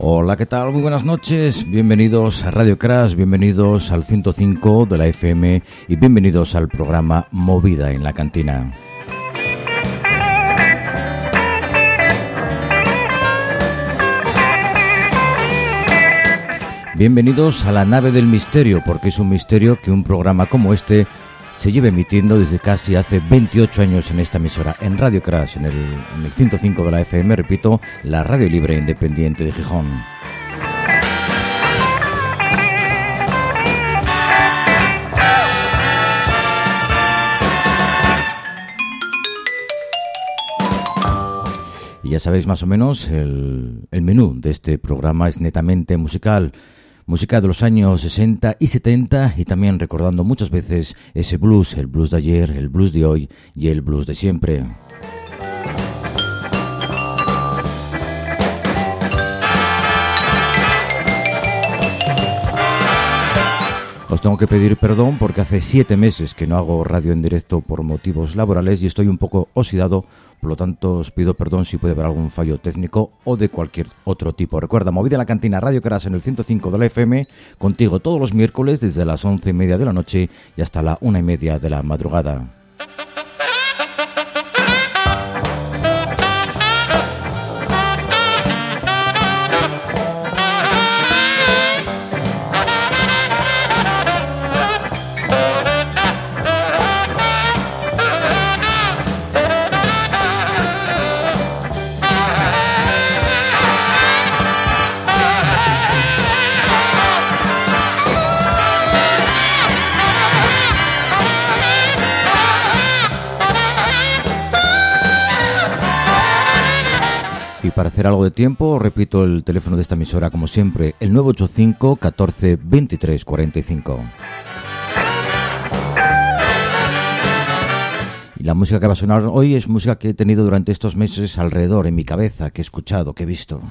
Hola, ¿qué tal? Muy buenas noches. Bienvenidos a Radio Crash, bienvenidos al 105 de la FM y bienvenidos al programa Movida en la Cantina. Bienvenidos a la nave del misterio, porque es un misterio que un programa como este se lleva emitiendo desde casi hace 28 años en esta emisora, en Radio Crash, en el 105 de la FM, repito, la radio libre independiente de Gijón. Y ya sabéis más o menos, el menú de este programa es netamente musical. Música de los años 60 y 70 y también recordando muchas veces ese blues, el blues de ayer, el blues de hoy y el blues de siempre. Os tengo que pedir perdón porque hace 7 meses que no hago radio en directo por motivos laborales y estoy un poco oxidado. Por lo tanto, os pido perdón si puede haber algún fallo técnico o de cualquier otro tipo. Recuerda, Movida en la Cantina, Radio Crash en el 105 de la FM, contigo todos los miércoles desde las 11:30 de la noche y hasta la 1:30 de la madrugada. Para hacer algo de tiempo, repito el teléfono de esta emisora como siempre, el 985 14 23 45. Y la música que va a sonar hoy es música que he tenido durante estos meses alrededor, en mi cabeza, que he escuchado, que he visto.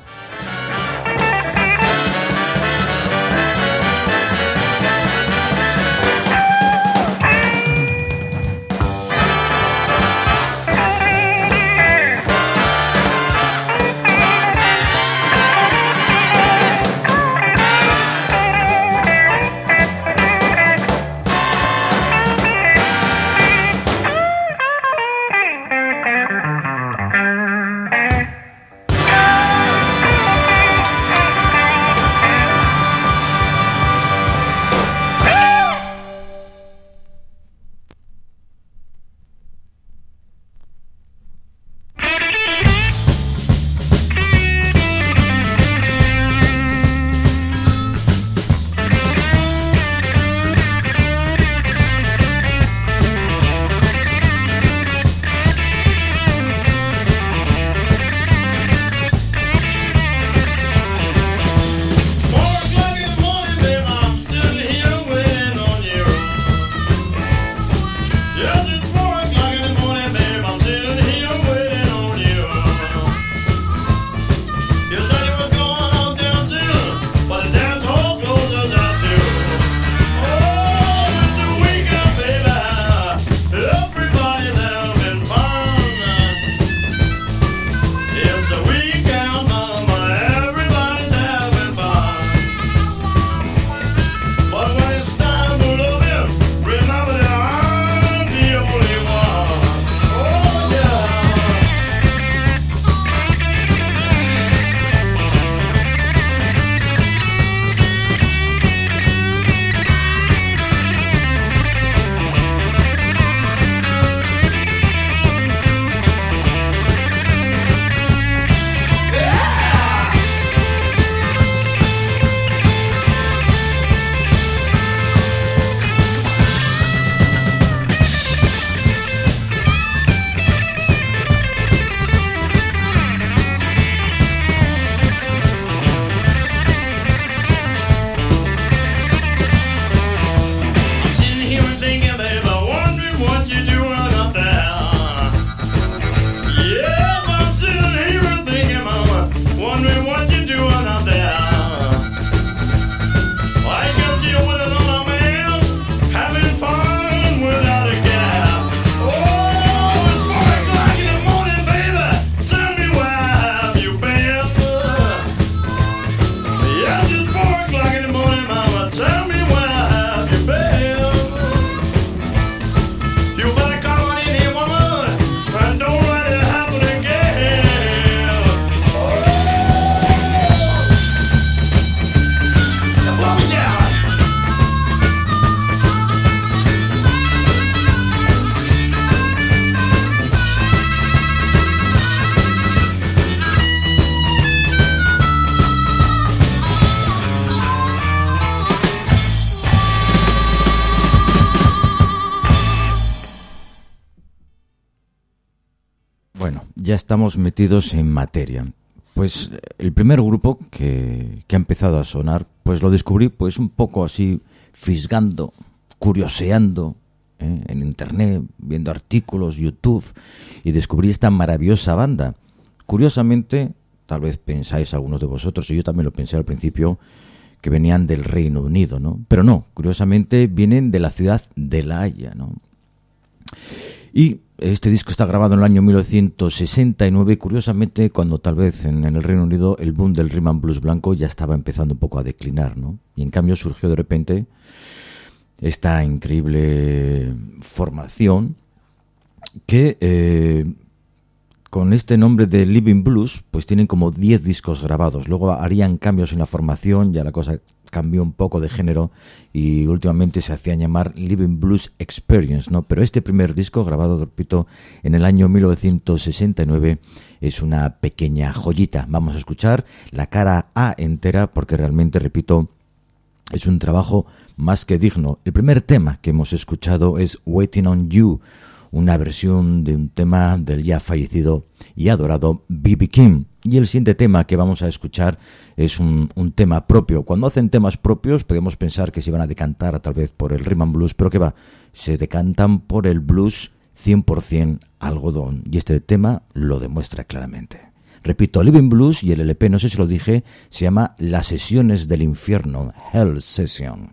ya estamos metidos en materia. Pues el primer grupo que ha empezado a sonar, pues lo descubrí pues un poco así, fisgando, curioseando en internet, viendo artículos, YouTube, y descubrí esta maravillosa banda. Curiosamente, tal vez pensáis algunos de vosotros, y yo también lo pensé al principio, que venían del Reino Unido, ¿no? Pero no, curiosamente vienen de la ciudad de La Haya, ¿no? Y este disco está grabado en el año 1969, curiosamente cuando tal vez en el Reino Unido el boom del rhythm and blues blanco ya estaba empezando un poco a declinar, ¿no? Y en cambio surgió de repente esta increíble formación que con este nombre de Living Blues pues tienen como 10 discos grabados. Luego harían cambios en la formación, ya la cosa cambió un poco de género y últimamente se hacían llamar Living Blues Experience, ¿no? Pero este primer disco, grabado, repito, en el año 1969, es una pequeña joyita. Vamos a escuchar la cara A entera porque realmente, repito, es un trabajo más que digno. El primer tema que hemos escuchado es Waiting on You, una versión de un tema del ya fallecido y adorado B.B. King. Y el siguiente tema que vamos a escuchar es un tema propio. Cuando hacen temas propios podemos pensar que se van a decantar tal vez por el rhythm and blues, pero que va, se decantan por el blues 100% algodón. Y este tema lo demuestra claramente. Repito, Living Blues, y el LP, no sé si lo dije, se llama Las Sesiones del Infierno, Hell Session.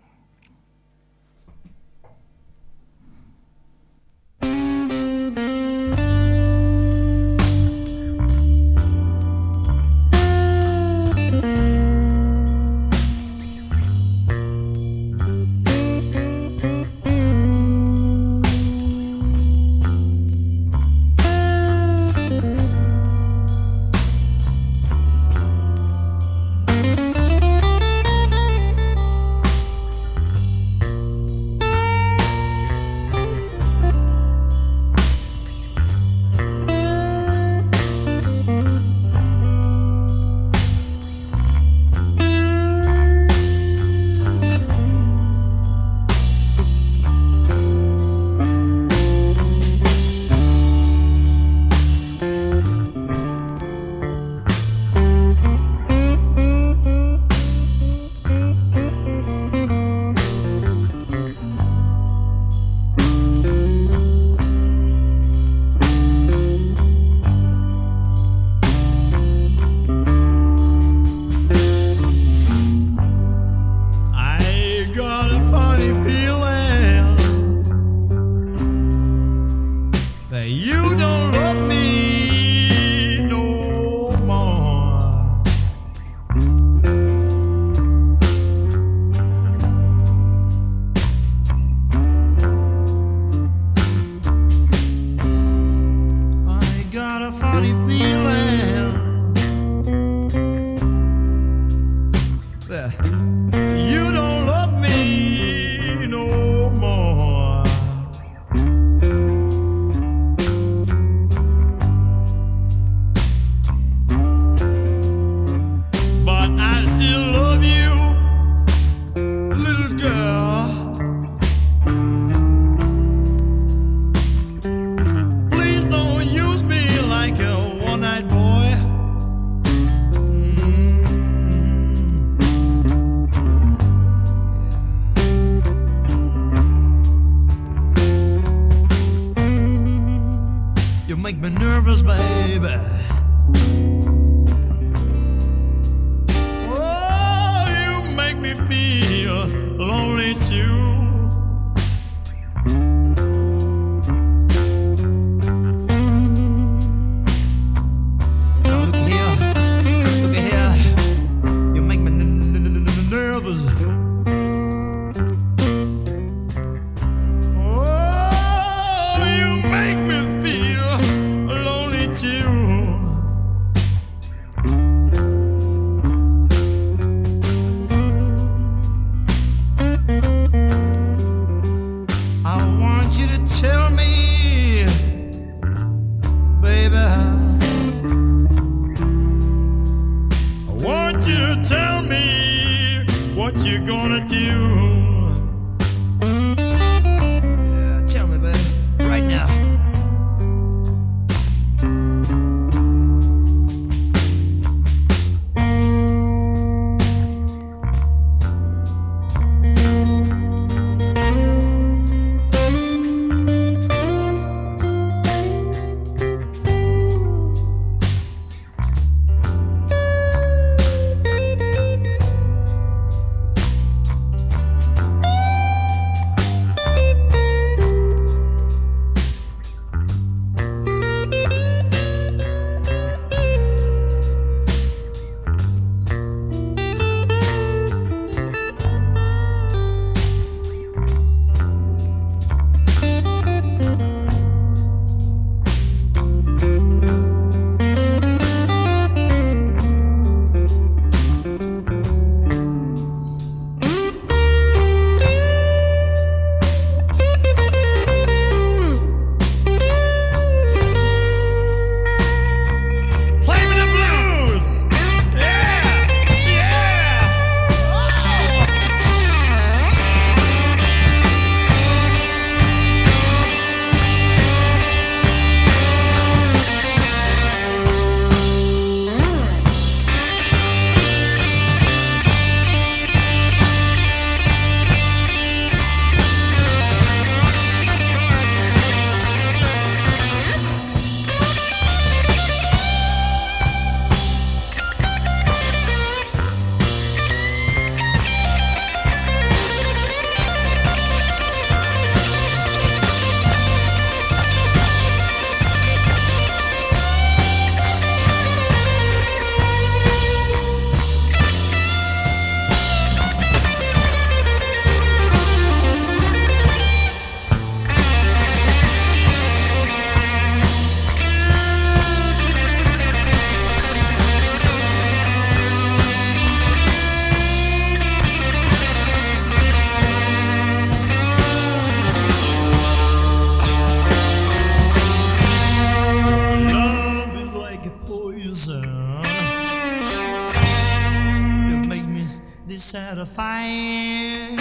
satisfying.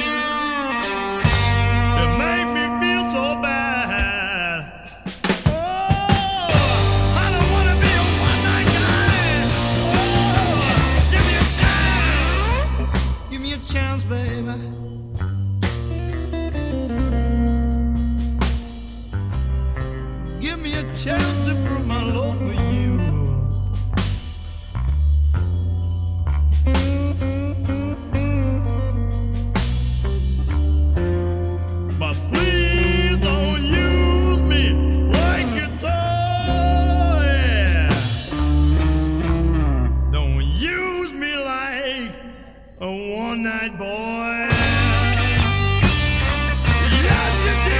It made me feel so bad. Oh, I don't wanna be a one-night guy. Oh, give me a chance, baby. Give me a chance to prove my love for you. But please don't use me like a toy. Don't use me like a one-night boy. Yes, you do.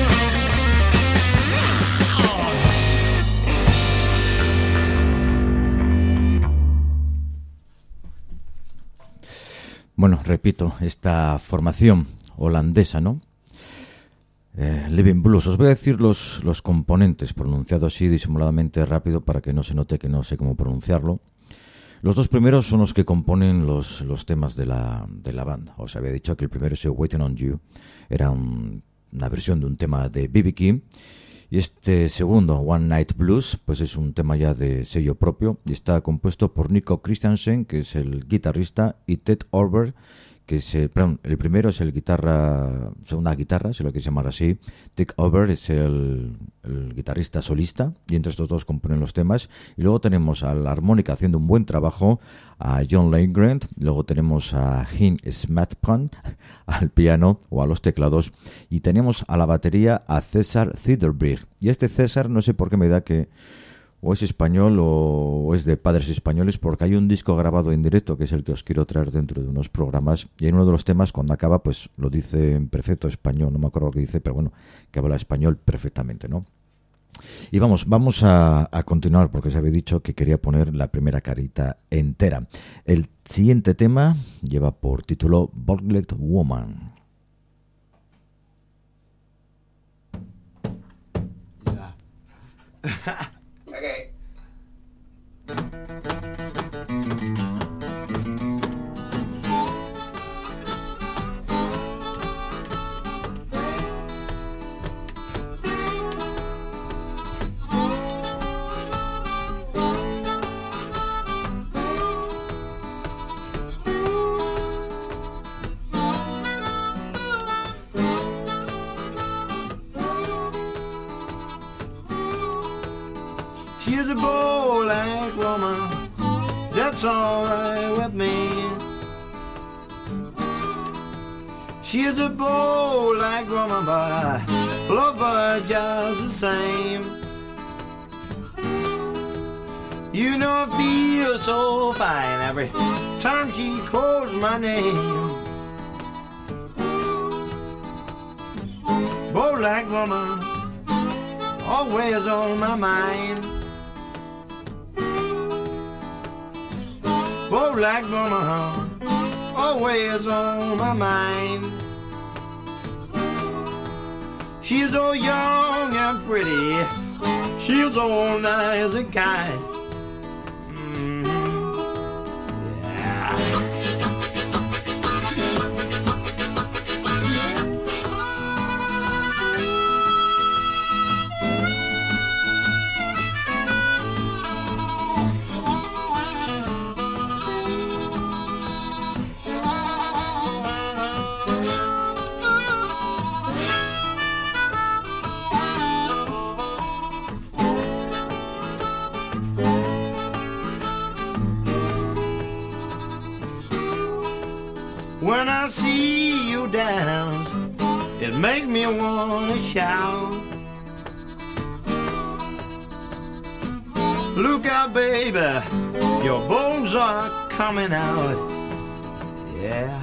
Bueno, repito, esta formación holandesa, ¿no? Living Blues. Os voy a decir los componentes, pronunciado así disimuladamente rápido para que no se note que no sé cómo pronunciarlo. Los dos primeros son los que componen los temas de la banda. Os había dicho que el primero es Waiting on You, era una versión de un tema de B.B. King. Y este segundo, One Night Blues, pues es un tema ya de sello propio y está compuesto por Nico Christiansen, que es el guitarrista, y Ted Orber, que es el primero es el segunda guitarra, si lo quieres llamar así. Ted Orber es el guitarrista solista y entre estos dos componen los temas. Y luego tenemos a la armónica haciendo un buen trabajo a John Landgren, luego tenemos a Hin Smatpan al piano o a los teclados y tenemos a la batería a César Ziderberg. Y este César no sé por qué me da que o es español o es de padres españoles, porque hay un disco grabado en directo que es el que os quiero traer dentro de unos programas y en uno de los temas cuando acaba pues lo dice en perfecto español, no me acuerdo lo que dice, pero bueno, que habla español perfectamente, ¿no? Y vamos a continuar porque os había dicho que quería poner la primera carita entera. El siguiente tema lleva por título Bogged Woman. Okay. She's a bow-like woman, that's alright with me. She's a bow-like woman, but I love her just the same. You know I feel so fine every time she calls my name. Bow-like woman, always on my mind. Bow-like woman, always on my mind. She's so young and pretty, she's so nice and kind. When I see you dance, it makes me wanna shout. Look out, baby, your bones are coming out. Yeah.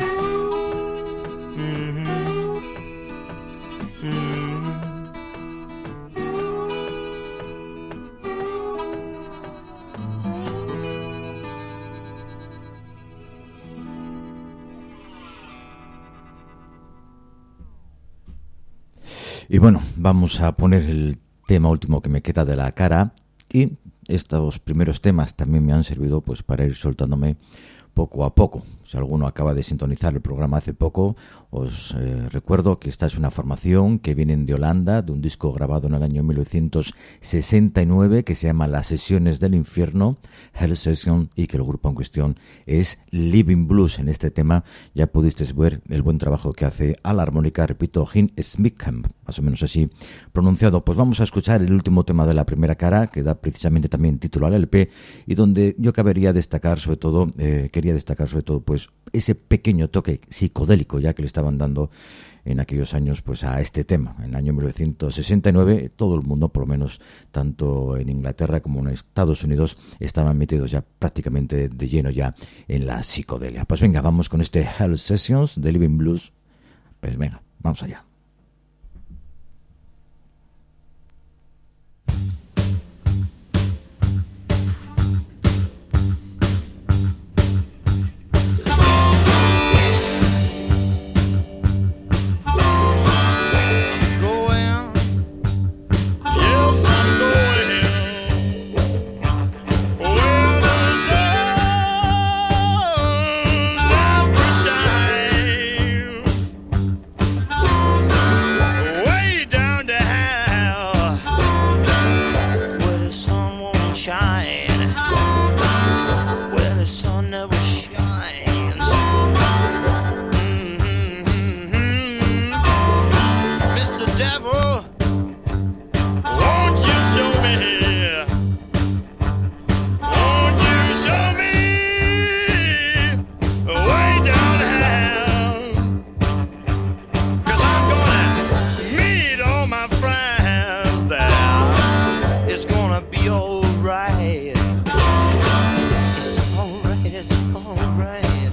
Y bueno, vamos a poner el tema último que me queda de la cara y estos primeros temas también me han servido pues para ir soltándome poco a poco. Si alguno acaba de sintonizar el programa hace poco, os recuerdo que esta es una formación que viene de Holanda, de un disco grabado en el año 1969 que se llama Las Sesiones del Infierno, Hell Session, y que el grupo en cuestión es Living Blues. En este tema ya pudisteis ver el buen trabajo que hace a la armónica, repito, Gene Smithkamp, más o menos así pronunciado. Pues vamos a escuchar el último tema de la primera cara, que da precisamente también título al LP, y donde yo quería destacar sobre todo pues ese pequeño toque psicodélico ya que le estaban dando en aquellos años pues a este tema. En el año 1969 todo el mundo, por lo menos tanto en Inglaterra como en Estados Unidos, estaban metidos ya prácticamente de lleno ya en la psicodelia. Pues venga, vamos con este Hell Sessions de Living Blues. Pues venga, vamos allá. It's alright.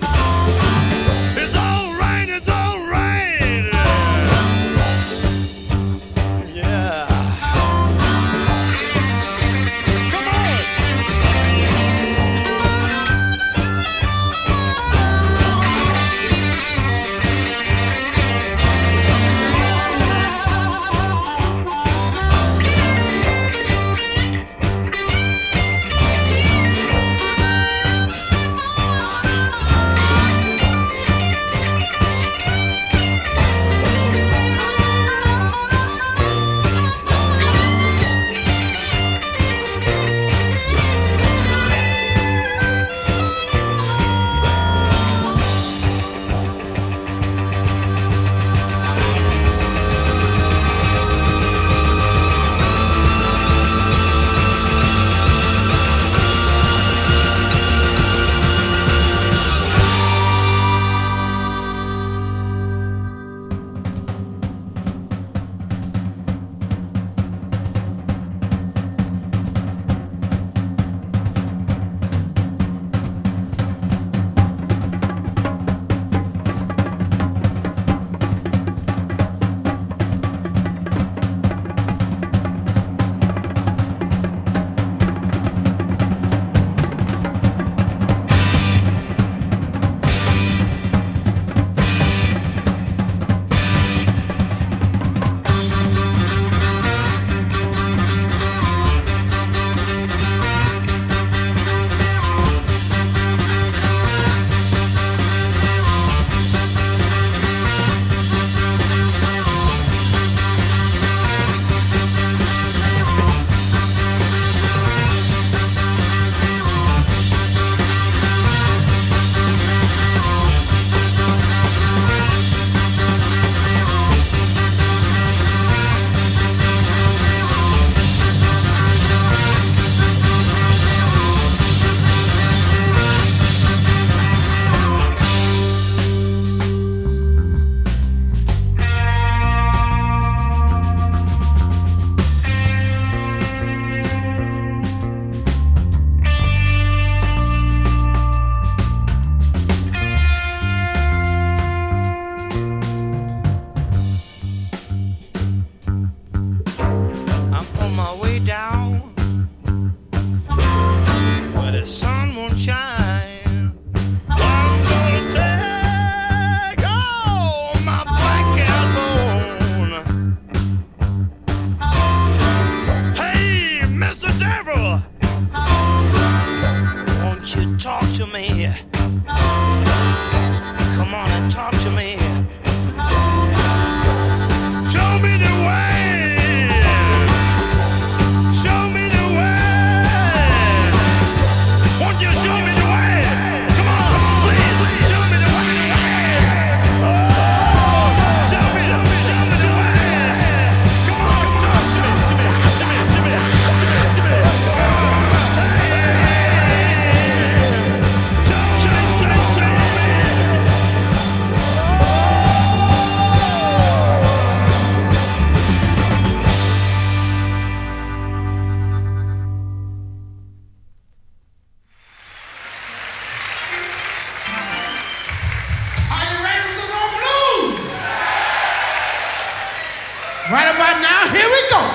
Right about now, here we go.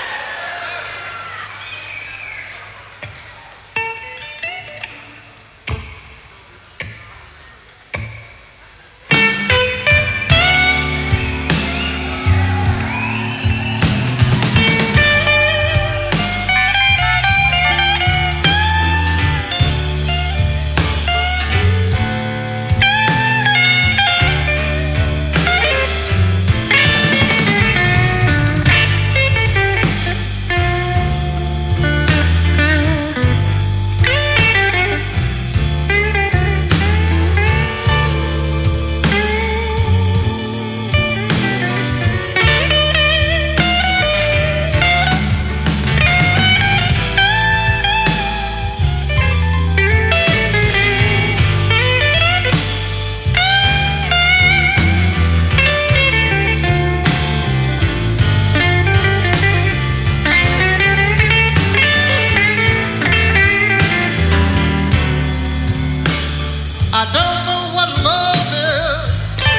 I don't know what love is,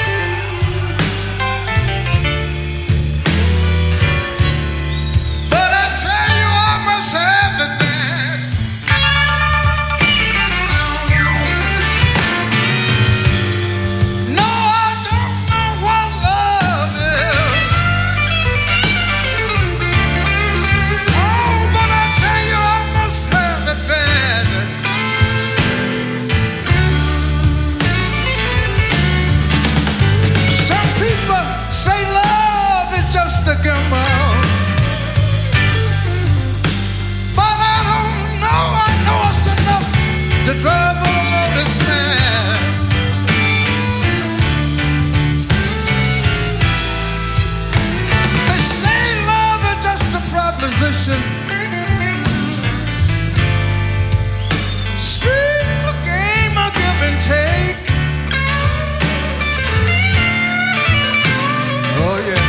but I tell you I must have it, man. No, I don't know what love is. Oh, but I tell you I must have it, man. Some people say love is just a gamble, but I don't know. I know it's enough to drive a lotus man. They say love is just a proposition, street game of give and take. Oh yeah.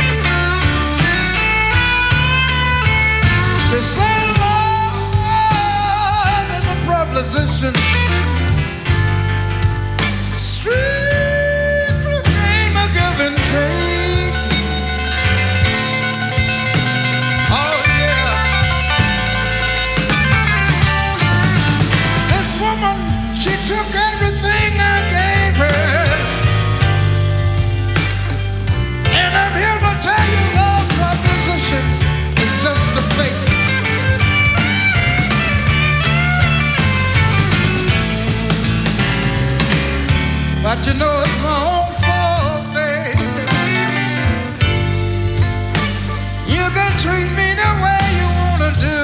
They say love is a proposition, strictly game of give and take. Oh yeah. This woman, she took everything I gave her. And I'm here to tell you love proposition is just a fake. But you know it's my own fault, baby. You can treat me the way you wanna do.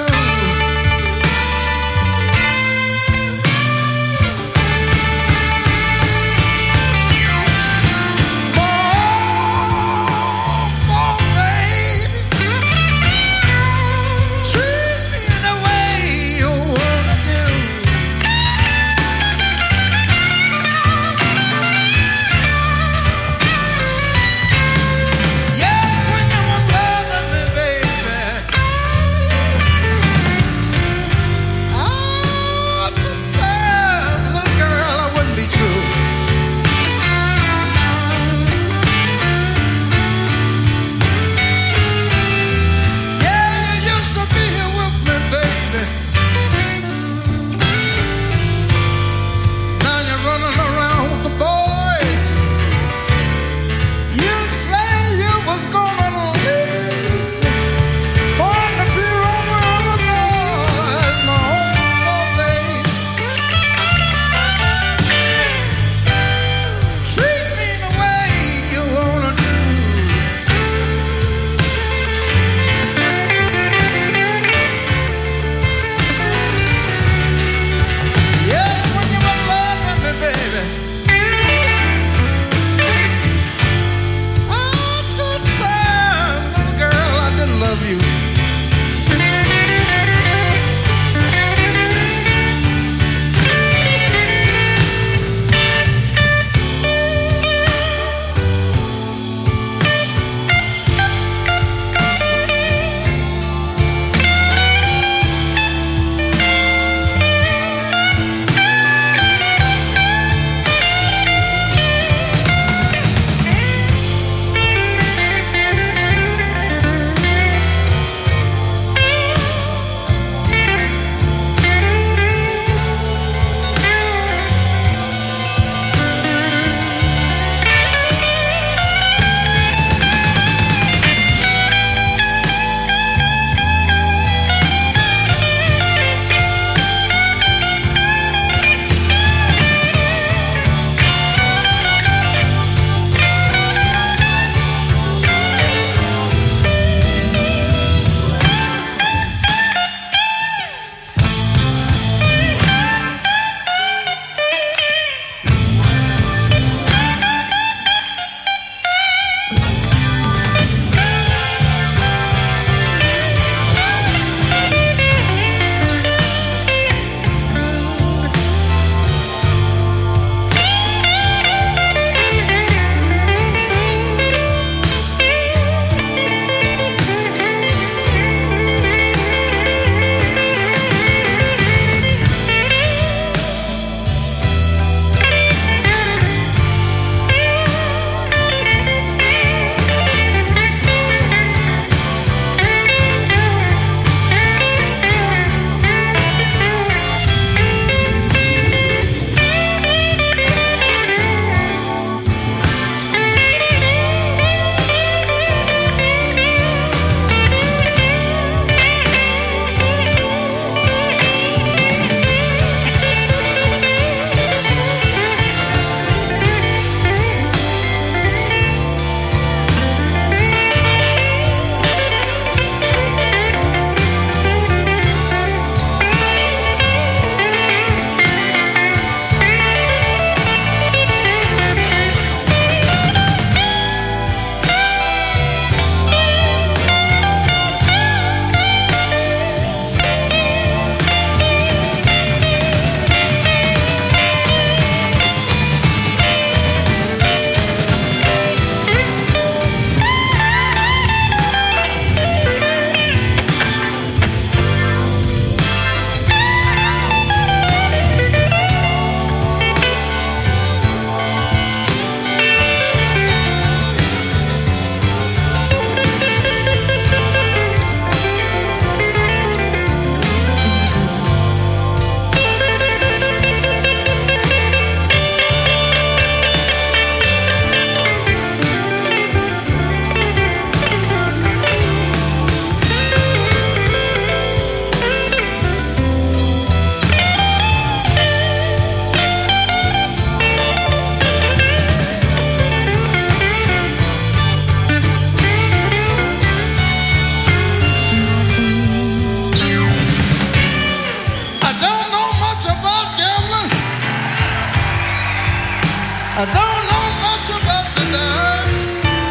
I don't know much about the dance.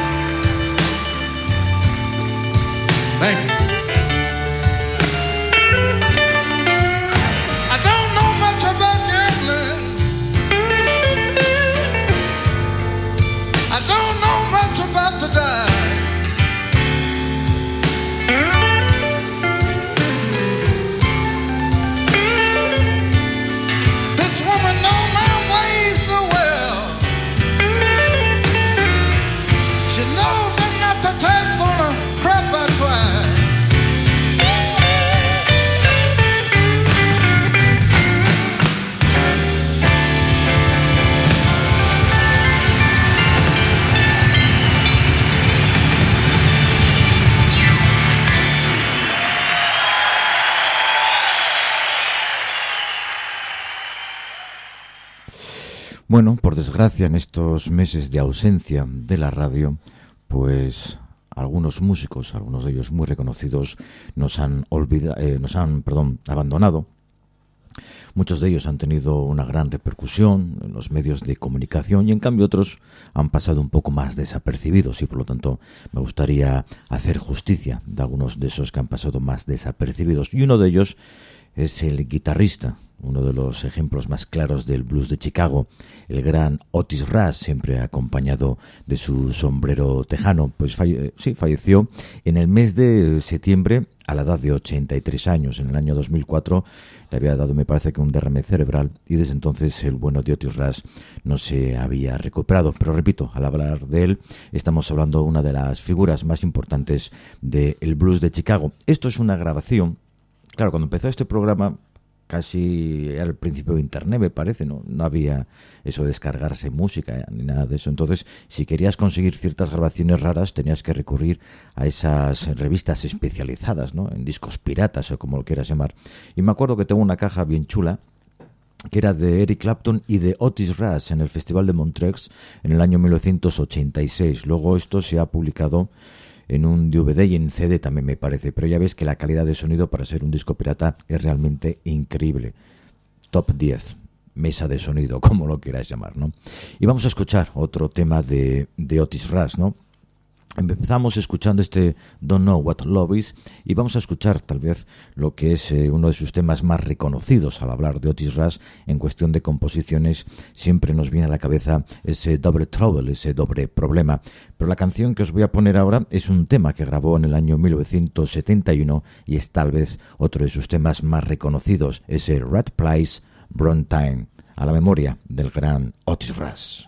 Thank you. I don't know much about gambling. I don't know much about the dance. This woman knows my ways so well. She knows I'm not the type gonna crap I try. Bueno, por desgracia, en estos meses de ausencia de la radio, pues algunos músicos, algunos de ellos muy reconocidos, nos han abandonado. Muchos de ellos han tenido una gran repercusión en los medios de comunicación y en cambio otros han pasado un poco más desapercibidos y por lo tanto me gustaría hacer justicia de algunos de esos que han pasado más desapercibidos. Y uno de ellos es el guitarrista, uno de los ejemplos más claros del blues de Chicago, el gran Otis Rush, siempre acompañado de su sombrero tejano. Pues falleció en el mes de septiembre a la edad de 83 años. En el año 2004 le había dado, me parece que un derrame cerebral, y desde entonces el bueno de Otis Rush no se había recuperado. Pero repito, al hablar de él, estamos hablando de una de las figuras más importantes del blues de Chicago. Esto es una grabación. Claro, cuando empezó este programa, casi al principio de internet, me parece, no había eso de descargarse música ni nada de eso. Entonces, si querías conseguir ciertas grabaciones raras, tenías que recurrir a esas revistas especializadas, ¿no? En discos piratas o como lo quieras llamar. Y me acuerdo que tengo una caja bien chula que era de Eric Clapton y de Otis Rush en el Festival de Montreux en el año 1986. Luego esto se ha publicado en un DVD y en CD también, me parece, pero ya ves que la calidad de sonido para ser un disco pirata es realmente increíble. Top 10, mesa de sonido, como lo quieras llamar, ¿no? Y vamos a escuchar otro tema de Otis Rush, ¿no? Empezamos escuchando este Don't Know What Love Is y vamos a escuchar tal vez lo que es uno de sus temas más reconocidos. Al hablar de Otis Rush en cuestión de composiciones siempre nos viene a la cabeza ese Double Trouble, ese doble problema. Pero la canción que os voy a poner ahora es un tema que grabó en el año 1971 y es tal vez otro de sus temas más reconocidos, ese Rat Place Brown Time, a la memoria del gran Otis Rush.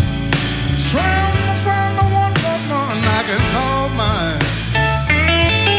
Trying to find the one woman I can call mine.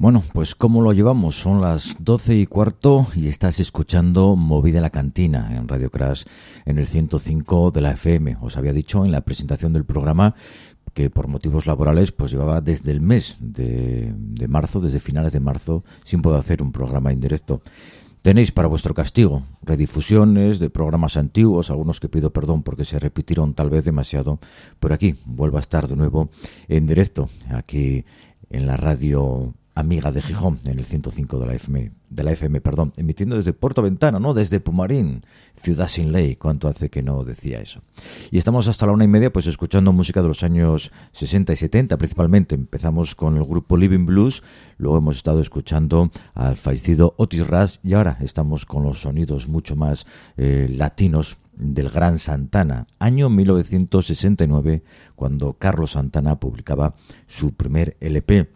Bueno, pues ¿cómo lo llevamos? Son las 12:15 y estás escuchando Movida la Cantina en Radio Crash en el 105 de la FM. Os había dicho en la presentación del programa que por motivos laborales pues llevaba desde el mes de marzo, desde finales de marzo, sin poder hacer un programa en directo. Tenéis para vuestro castigo redifusiones de programas antiguos, algunos que pido perdón porque se repitieron tal vez demasiado, pero aquí vuelvo a estar de nuevo en directo, aquí en la radio amiga de Gijón, en el 105 de la FM, emitiendo desde Puerto Ventana, no desde Pumarín, ciudad sin ley. ¿Cuánto hace que no decía eso? Y estamos hasta la 1:30 pues escuchando música de los años 60 y 70 principalmente. Empezamos con el grupo Living Blues, luego hemos estado escuchando al fallecido Otis Rush y ahora estamos con los sonidos mucho más latinos del gran Santana, año 1969, cuando Carlos Santana publicaba su primer LP.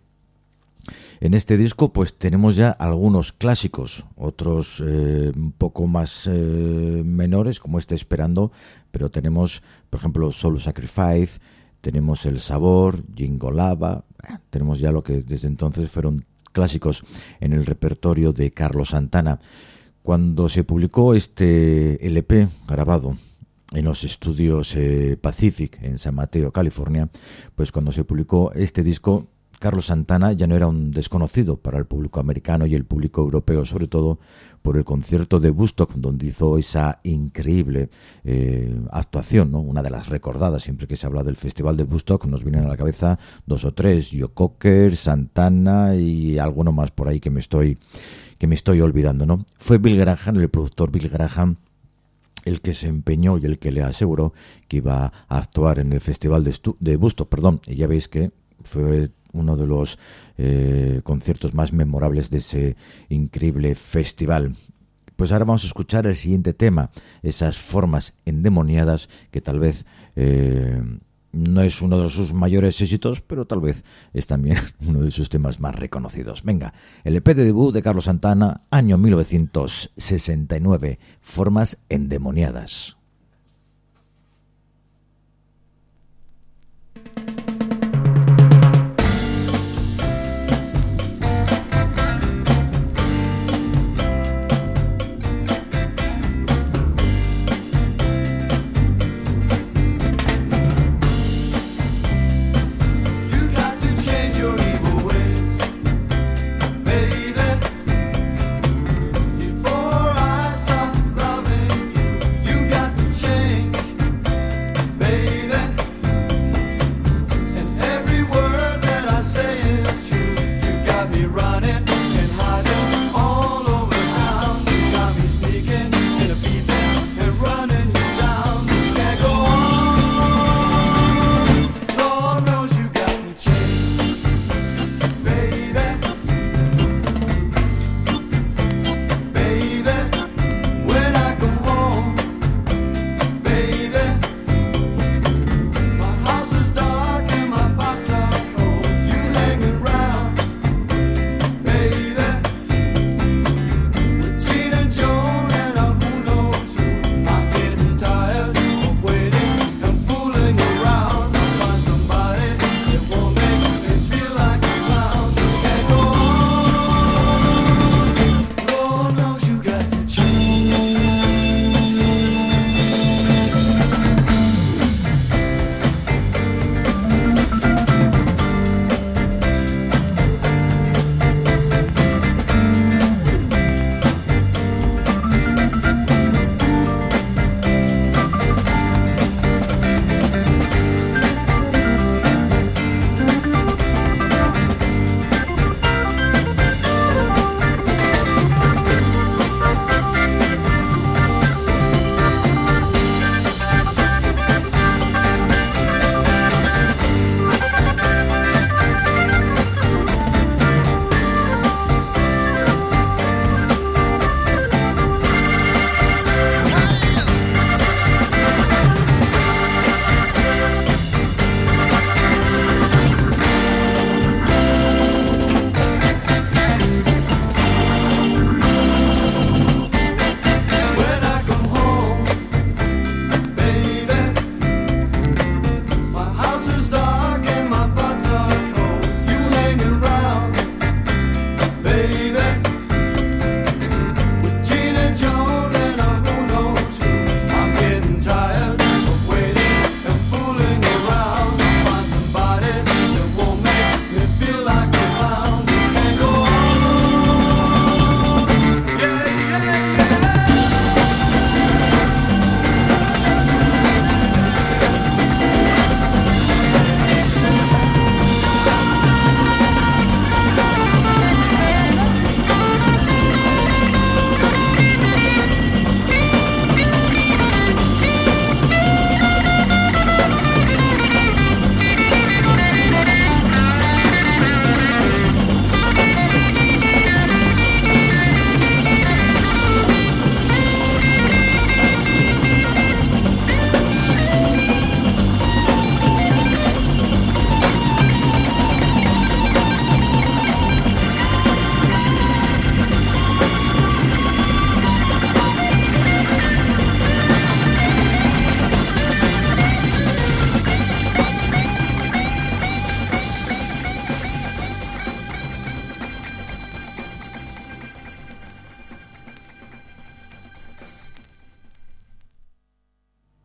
En este disco pues tenemos ya algunos clásicos, otros un poco más menores, como Esperando, pero tenemos, por ejemplo, Soul Sacrifice, tenemos El Sabor, Jingo Lava, tenemos ya lo que desde entonces fueron clásicos en el repertorio de Carlos Santana. Cuando se publicó este LP grabado en los estudios Pacific en San Mateo, California, pues cuando se publicó este disco, Carlos Santana ya no era un desconocido para el público americano y el público europeo, sobre todo por el concierto de Woodstock, donde hizo esa increíble actuación, ¿no? Una de las recordadas, siempre que se habla del Festival de Woodstock, nos vienen a la cabeza 2 o 3, Joe Cocker, Santana y alguno más por ahí que me estoy olvidando, ¿no? Fue Bill Graham, el productor Bill Graham, el que se empeñó y el que le aseguró que iba a actuar en el Festival de Woodstock, y ya veis que fue uno de los conciertos más memorables de ese increíble festival. Pues ahora vamos a escuchar el siguiente tema, esas formas endemoniadas, que tal vez no es uno de sus mayores éxitos, pero tal vez es también uno de sus temas más reconocidos. Venga, el EP de debut de Carlos Santana, año 1969, Formas endemoniadas. Before I stop loving you, you got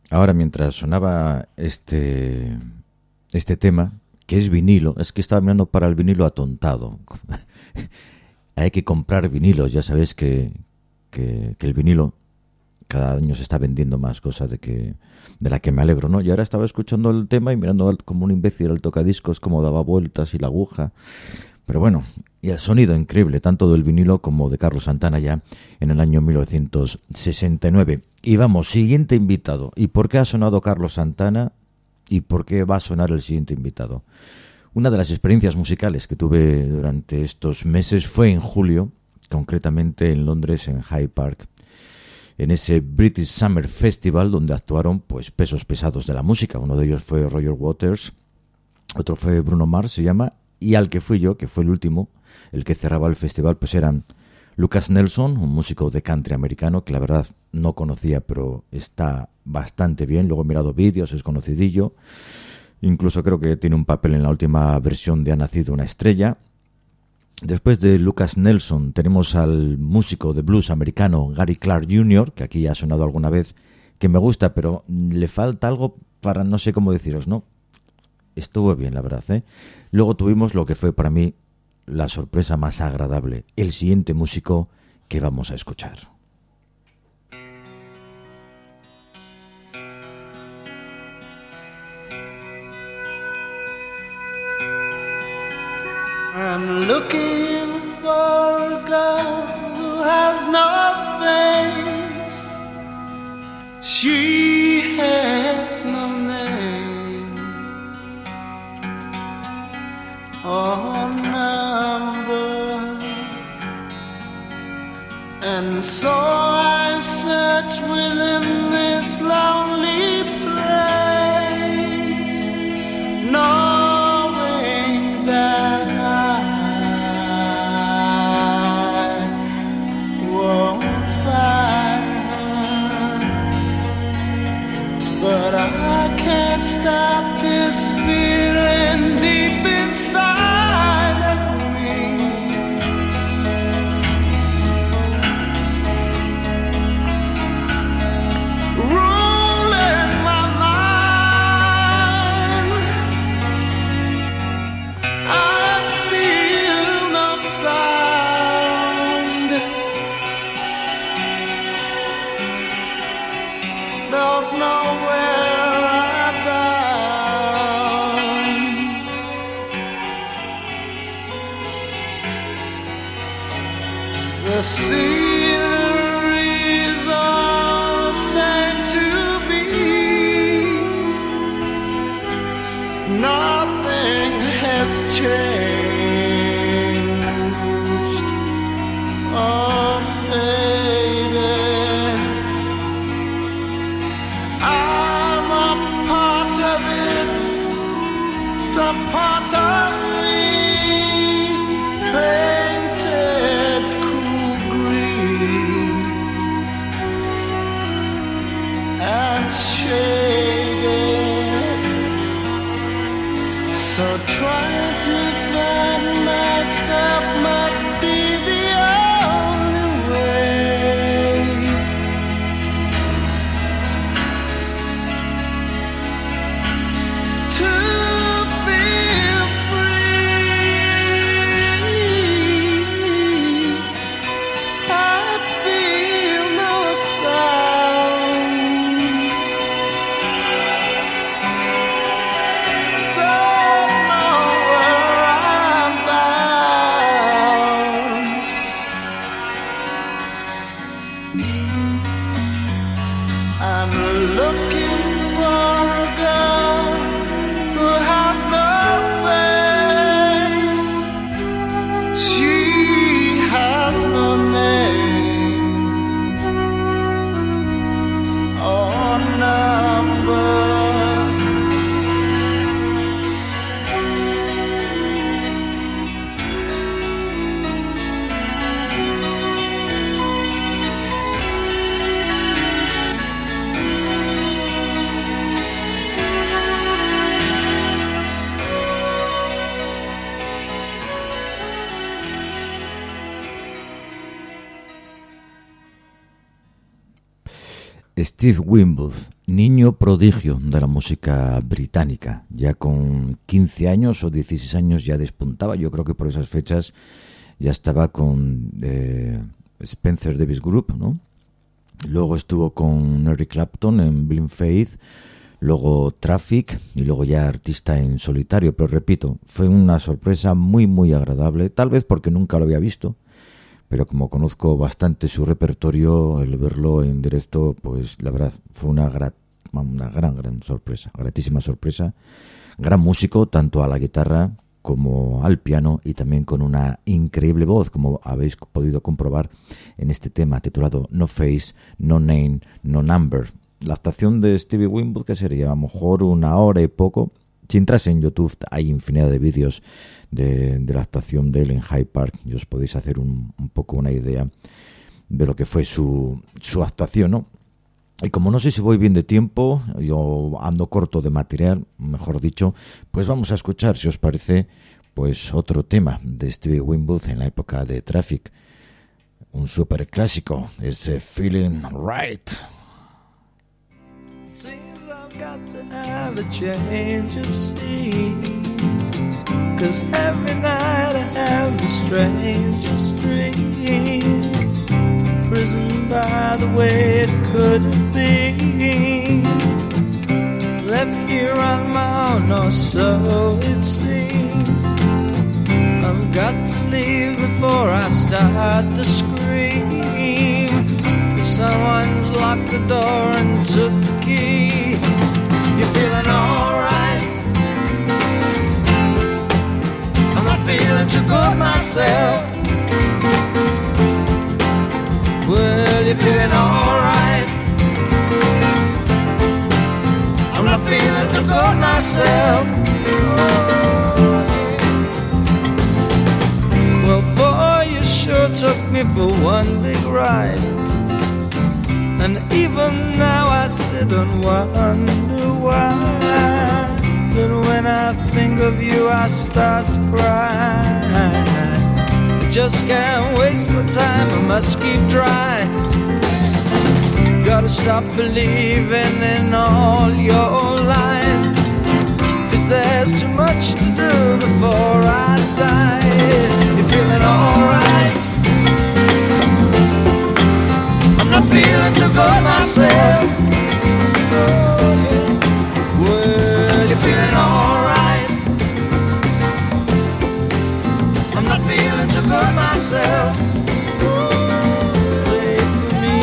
Ahora, mientras sonaba este tema, que es vinilo, es que estaba mirando para el vinilo atontado. Hay que comprar vinilos, ya sabéis que el vinilo cada año se está vendiendo más, cosa de la que me alegro, ¿no? Y ahora estaba escuchando el tema y mirando como un imbécil el tocadiscos, cómo daba vueltas y la aguja. Pero bueno, y el sonido increíble, tanto del vinilo como de Carlos Santana ya en el año 1969. Y vamos, siguiente invitado. ¿Y por qué ha sonado Carlos Santana? ¿Y por qué va a sonar el siguiente invitado? Una de las experiencias musicales que tuve durante estos meses fue en julio, concretamente en Londres, en Hyde Park, en ese British Summer Festival donde actuaron pues pesos pesados de la música. Uno de ellos fue Roger Waters, otro fue Bruno Mars, se llama, y al que fui yo, que fue el último, el que cerraba el festival, pues eran Lucas Nelson, un músico de country americano que la verdad no conocía, pero está bastante bien. Luego he mirado vídeos, es conocidillo. Incluso creo que tiene un papel en la última versión de Ha nacido una estrella. Después de Lucas Nelson tenemos al músico de blues americano Gary Clark Jr., que aquí ha sonado alguna vez, que me gusta, pero le falta algo para no sé cómo deciros, ¿no? Estuvo bien, la verdad, ¿eh? Luego tuvimos lo que fue para mí la sorpresa más agradable, el siguiente músico que vamos a escuchar. I'm looking for a girl who has no face. She has no name or number, and so I search within this lonely place, knowing that won't find her, but I can't stop this feeling deep inside of me. Ruling my mind, I feel no sound. Don't know where I'm bound. The scenery's all the same to me. Nothing has changed or faded. I'm a part of it, it's a part of me, painted cool green and shaded. So trying to find myself must be the only way to feel free. I feel no sound. Don't know where I'm bound. I'm looking for a girl who has no face. She has no name or number. Steve Winwood, niño prodigio de la música británica. Ya con 15 años o 16 años ya despuntaba. Yo creo que por esas fechas ya estaba con Spencer Davis Group, ¿no? Luego estuvo con Eric Clapton en Blind Faith, luego Traffic y luego ya artista en solitario. Pero repito, fue una sorpresa muy muy agradable, tal vez porque nunca lo había visto, pero como conozco bastante su repertorio, el verlo en directo, pues la verdad fue una gran sorpresa, gratísima sorpresa. Gran músico, tanto a la guitarra como al piano, y también con una increíble voz, como habéis podido comprobar en este tema titulado No Face, No Name, No Number. La actuación de Stevie Winwood, que sería a lo mejor una hora y poco. Si entras en YouTube hay infinidad de vídeos de la actuación de él en Hyde Park y os podéis hacer un poco una idea de lo que fue su actuación, ¿no? Y como no sé si voy bien de tiempo, yo ando corto de material, mejor dicho, pues vamos a escuchar, si os parece, pues otro tema de Stevie Winwood en la época de Traffic. Un súper clásico, ese Feeling Right. Seems I've got to have a change of scene, 'cause every night I have the strangest dream. Imprisoned by the way it could have been, left here on my own, or so it seems. I've got to leave before I start to scream. Someone's locked the door and took the key. You're feeling alright? I'm not feeling too good myself. Well, you're feeling alright? I'm not feeling too good myself. Well, boy, you sure took me for one big ride. And even now I sit and wonder why. That when I think of you I start to cry. Just can't waste my time, I must keep trying. Gotta stop believing in all your lies, 'cause there's too much to do before I die. You're feeling alright? I'm not feeling too good myself. Well, you're feeling alright? I'm not feeling too good myself. Play for me.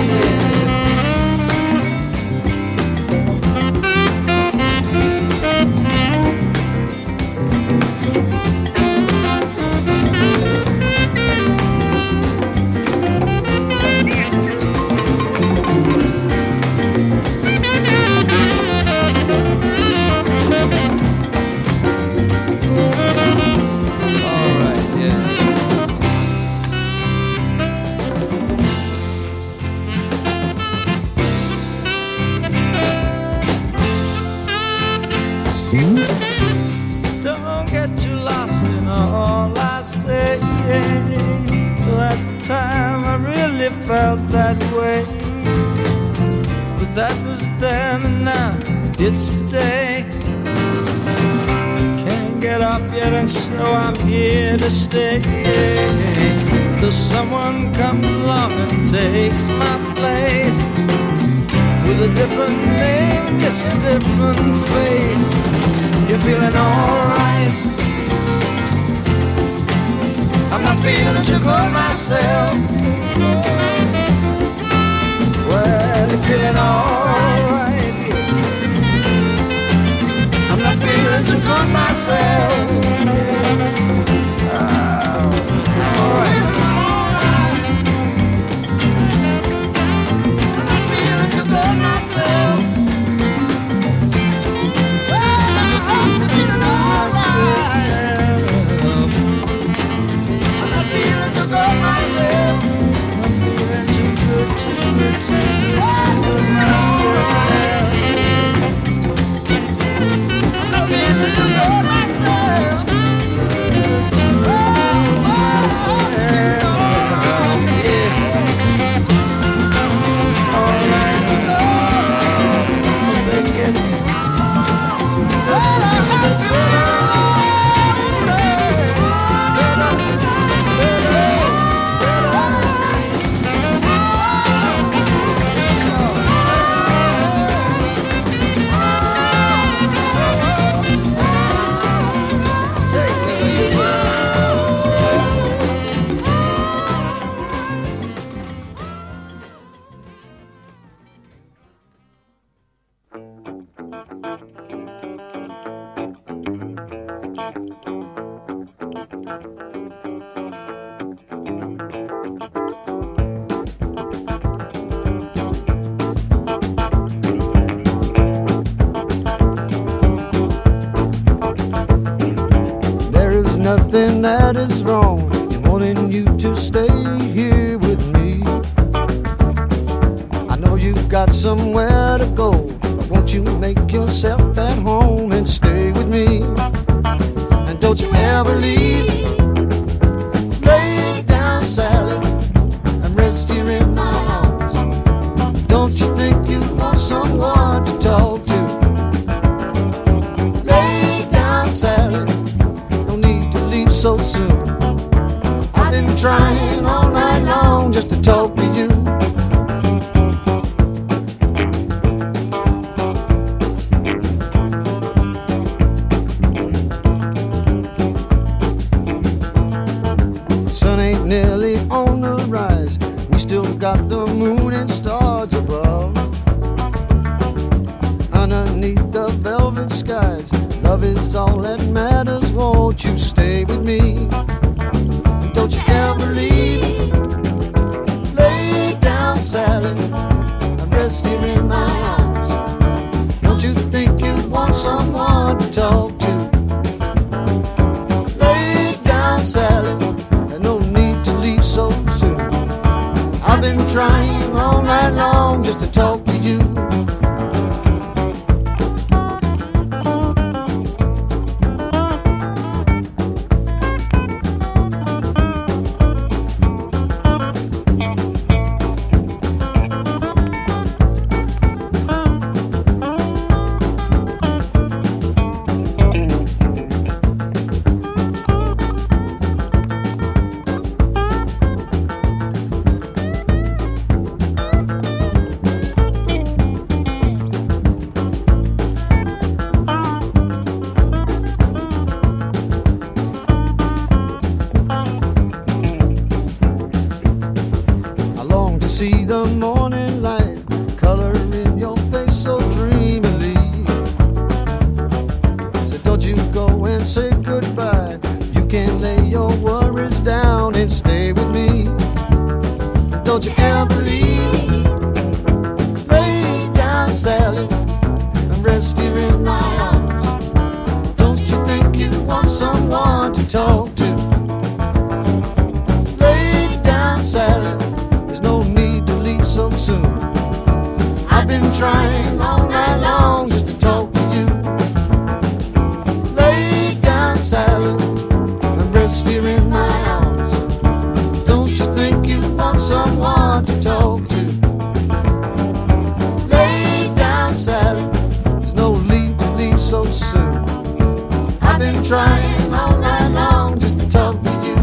Don't get too lost in all I say. Well, at the time I really felt that way, but that was then and now it's today. Can't get up yet and so I'm here to stay. Till someone comes along and takes my place, with a different name, yes, a different face. You're feeling alright? I'm not feeling too good myself. Well, you're feeling alright? I'm not feeling too good myself. Alright. I'm not feeling too good myself. I'm not feeling too good myself. There is nothing that is wrong in wanting you to stay here with me. I know you've got somewhere to go, but won't you make yourself at home and stay with me? And don't you ever leave. Lay down, Sally, and rest here in my arms. Don't you think you want someone to talk to? Lay down, Sally, no need to leave so soon. I've been trying all night long just to talk to you. Sun ain't nearly on the rise. We still got the moon and stars above. Underneath the velvet skies, love is all that matters. Won't you stay with me? And don't you ever leave. Lay down, Sally, and rest here in my arms. Don't you think you want someone to talk to? Lay down, Sally, and no need to leave so soon. I've been trying all night long just to talk to you. See the morning light color in your face so dreamily. So don't you go and say goodbye. You can lay your worries down and stay with me. Don't you ever leave. Lay down, Sally, and rest here in my arms. Don't you think you want someone to talk to? Lay down, Sally, no need to leave so soon. I've been trying all night long just to talk to you. Lay down, Sally, and rest here in my arms. Don't you think you want someone to talk to? Lay down, Sally, there's no need to leave so soon. I've been trying all night long just to talk to you.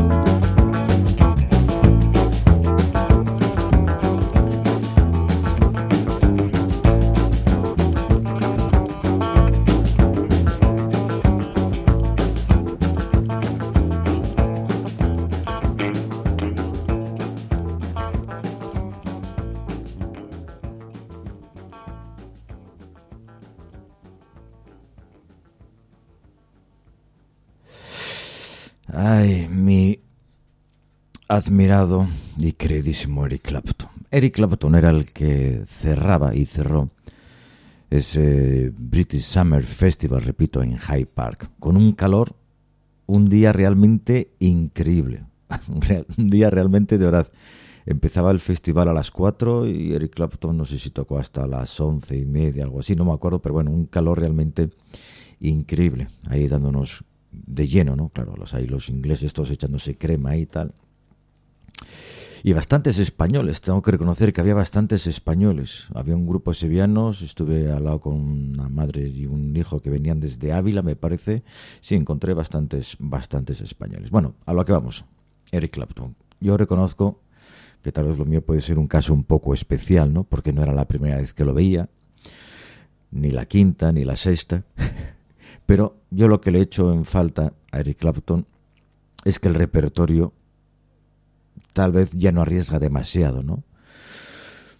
Ay, mi admirado y queridísimo Eric Clapton. Eric Clapton era el que cerraba y cerró ese British Summer Festival, repito, en Hyde Park, con un calor, un día realmente increíble. Un día realmente, de verdad. Empezaba el festival a las 4 y Eric Clapton no sé si tocó hasta las 11:30, algo así, no me acuerdo, pero bueno, un calor realmente increíble, ahí dándonos de lleno, ¿no? Claro, los ingleses todos echándose crema y tal. Y bastantes españoles, tengo que reconocer que había bastantes españoles. Había un grupo de sevillanos, estuve al lado con una madre y un hijo que venían desde Ávila, me parece. Sí, encontré bastantes españoles. Bueno, a lo que vamos, Eric Clapton. Yo reconozco que tal vez lo mío puede ser un caso un poco especial, ¿no? Porque no era la primera vez que lo veía, ni la quinta, ni la sexta. Pero yo lo que le echo en falta a Eric Clapton es que el repertorio tal vez ya no arriesga demasiado, ¿no?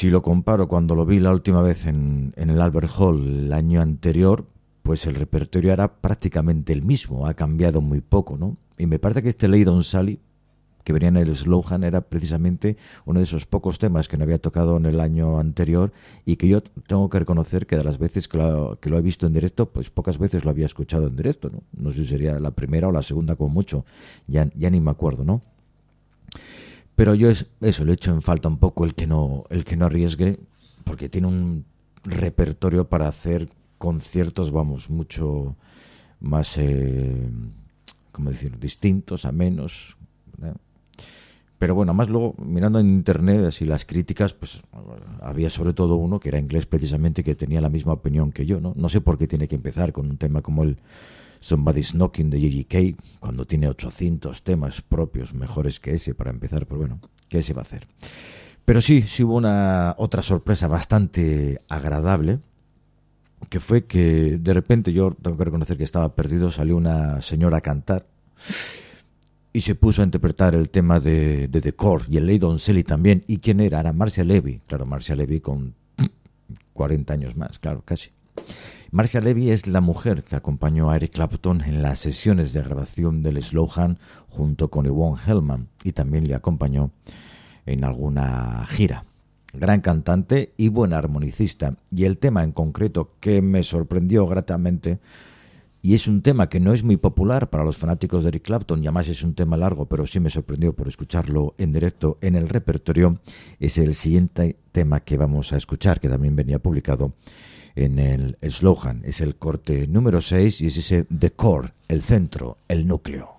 si lo comparo cuando lo vi la última vez en el Albert Hall el año anterior, pues el repertorio era prácticamente el mismo, ha cambiado muy poco, ¿no? Y me parece que este Lay Down Sally, que venía en el Slowhand, era precisamente uno de esos pocos temas que no había tocado en el año anterior y que yo tengo que reconocer que de las veces que lo he visto en directo, pues pocas veces lo había escuchado en directo, ¿no? No sé si sería la primera o la segunda como mucho, ya ni me acuerdo, ¿no? Pero yo eso, le echo en falta un poco el que no arriesgue, porque tiene un repertorio para hacer conciertos, vamos, mucho más, ¿cómo decir?, distintos, amenos, ¿no? Pero bueno, además luego, mirando en internet, así las críticas, pues había sobre todo uno que era inglés precisamente, que tenía la misma opinión que yo, ¿no? No sé por qué tiene que empezar con un tema como el Somebody's Knocking de J.J. cuando tiene 800 temas propios mejores que ese para empezar, pues bueno, ¿qué se va a hacer? Pero sí hubo otra sorpresa bastante agradable, que fue que de repente, yo tengo que reconocer que estaba perdido, salió una señora a cantar y se puso a interpretar el tema de The Core y el Lay Down Sally también. ¿Y quién era? Era Marcia Levy. Claro, Marcia Levy con 40 años más, claro, casi. Marcia Levy es la mujer que acompañó a Eric Clapton en las sesiones de grabación del Slowhand junto con Yvonne Hellman, y también le acompañó en alguna gira. Gran cantante y buena armonicista, y el tema en concreto que me sorprendió gratamente, y es un tema que no es muy popular para los fanáticos de Eric Clapton, y además es un tema largo, pero sí me sorprendió por escucharlo en directo en el repertorio, es el siguiente tema que vamos a escuchar, que también venía publicado en el Slowhand. Es el corte número 6 y es ese The Core, el centro, el núcleo.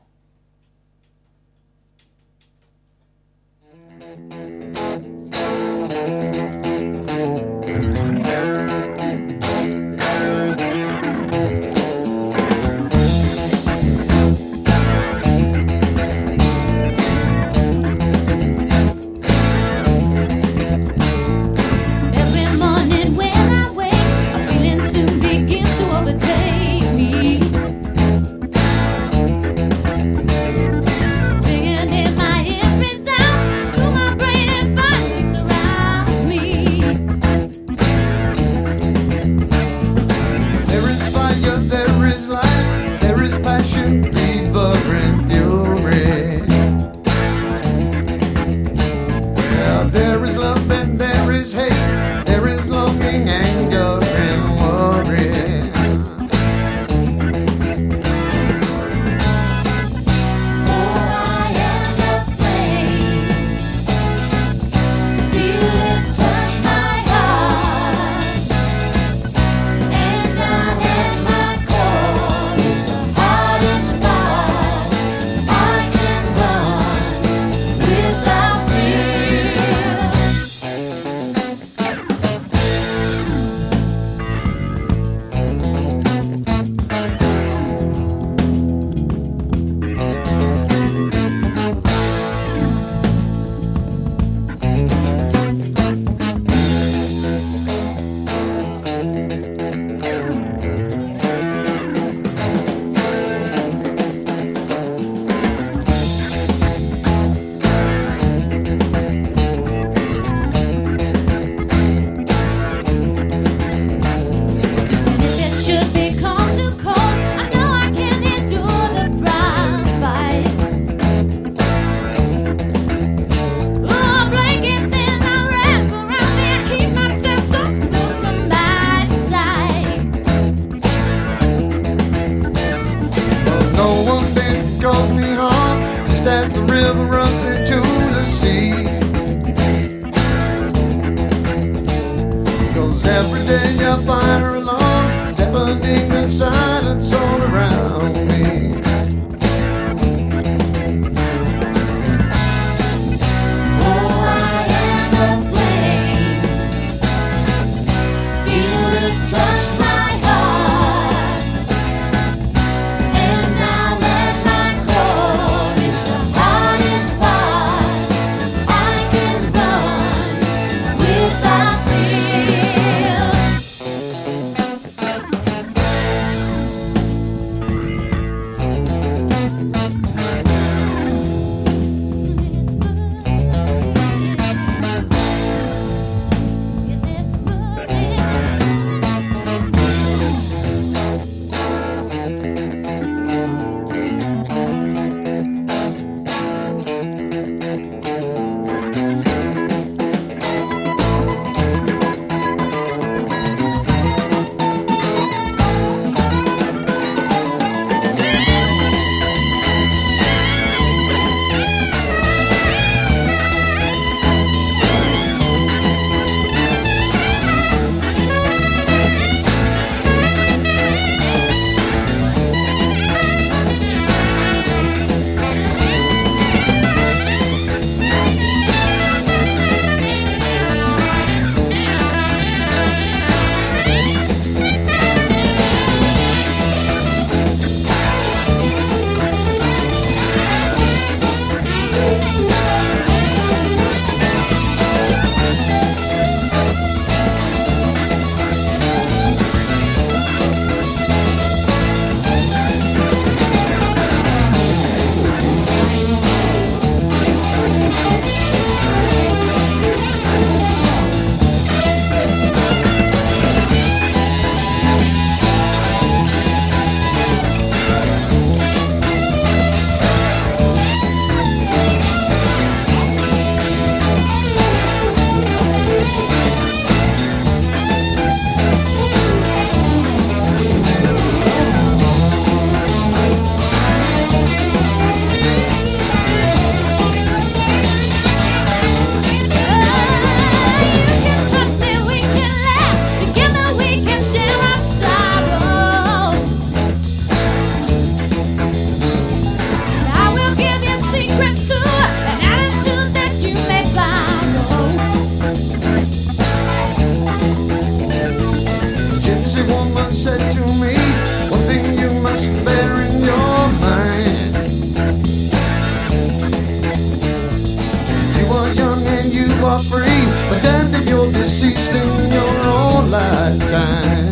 pretend that you're deceased in your own lifetime.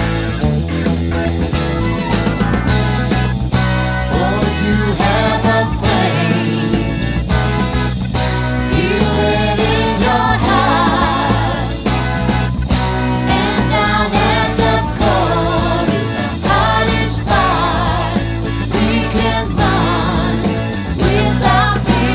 Oh, you have a flame, feel it in your heart, and down at the core is the hardest spot. We can run without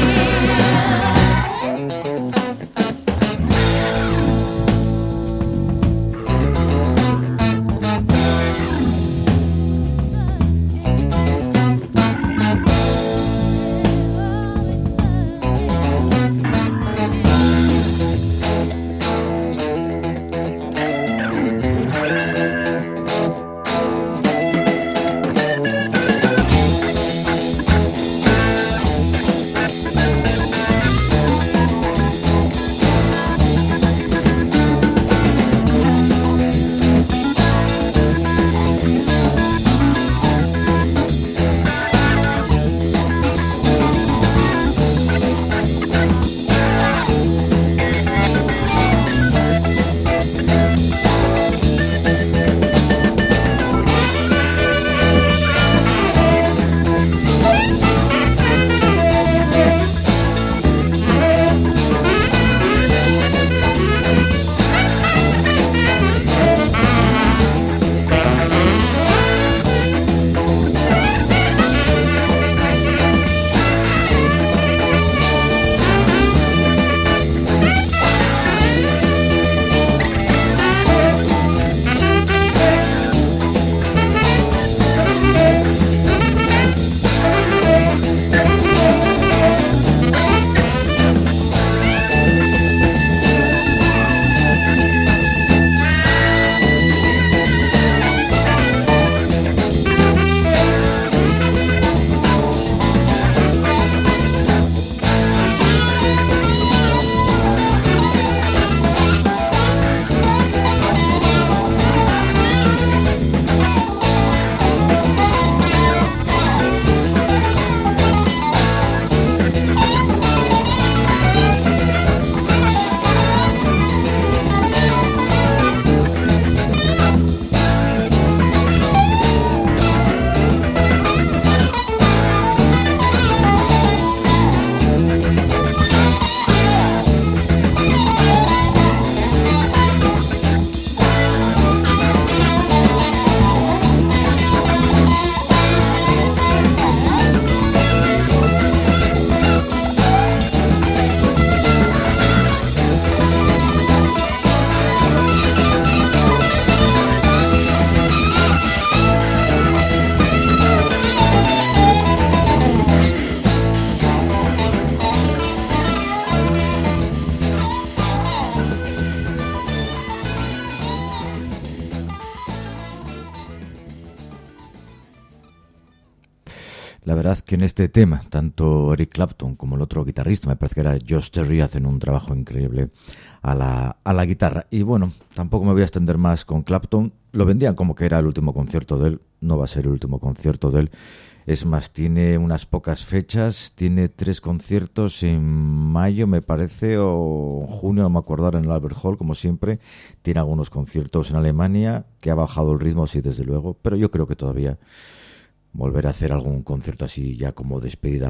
La verdad que en este tema, tanto Eric Clapton como el otro guitarrista, me parece que era Josh Terry, hacen un trabajo increíble a la guitarra. Y bueno, tampoco me voy a extender más con Clapton. Lo vendían como que era el último concierto de él. No va a ser el último concierto de él. Es más, tiene unas pocas fechas. Tiene 3 conciertos en mayo, me parece, o junio, no me acuerdo ahora, en el Albert Hall, como siempre. Tiene algunos conciertos en Alemania, que ha bajado el ritmo, sí, desde luego. Pero yo creo que todavía volver a hacer algún concierto así ya como despedida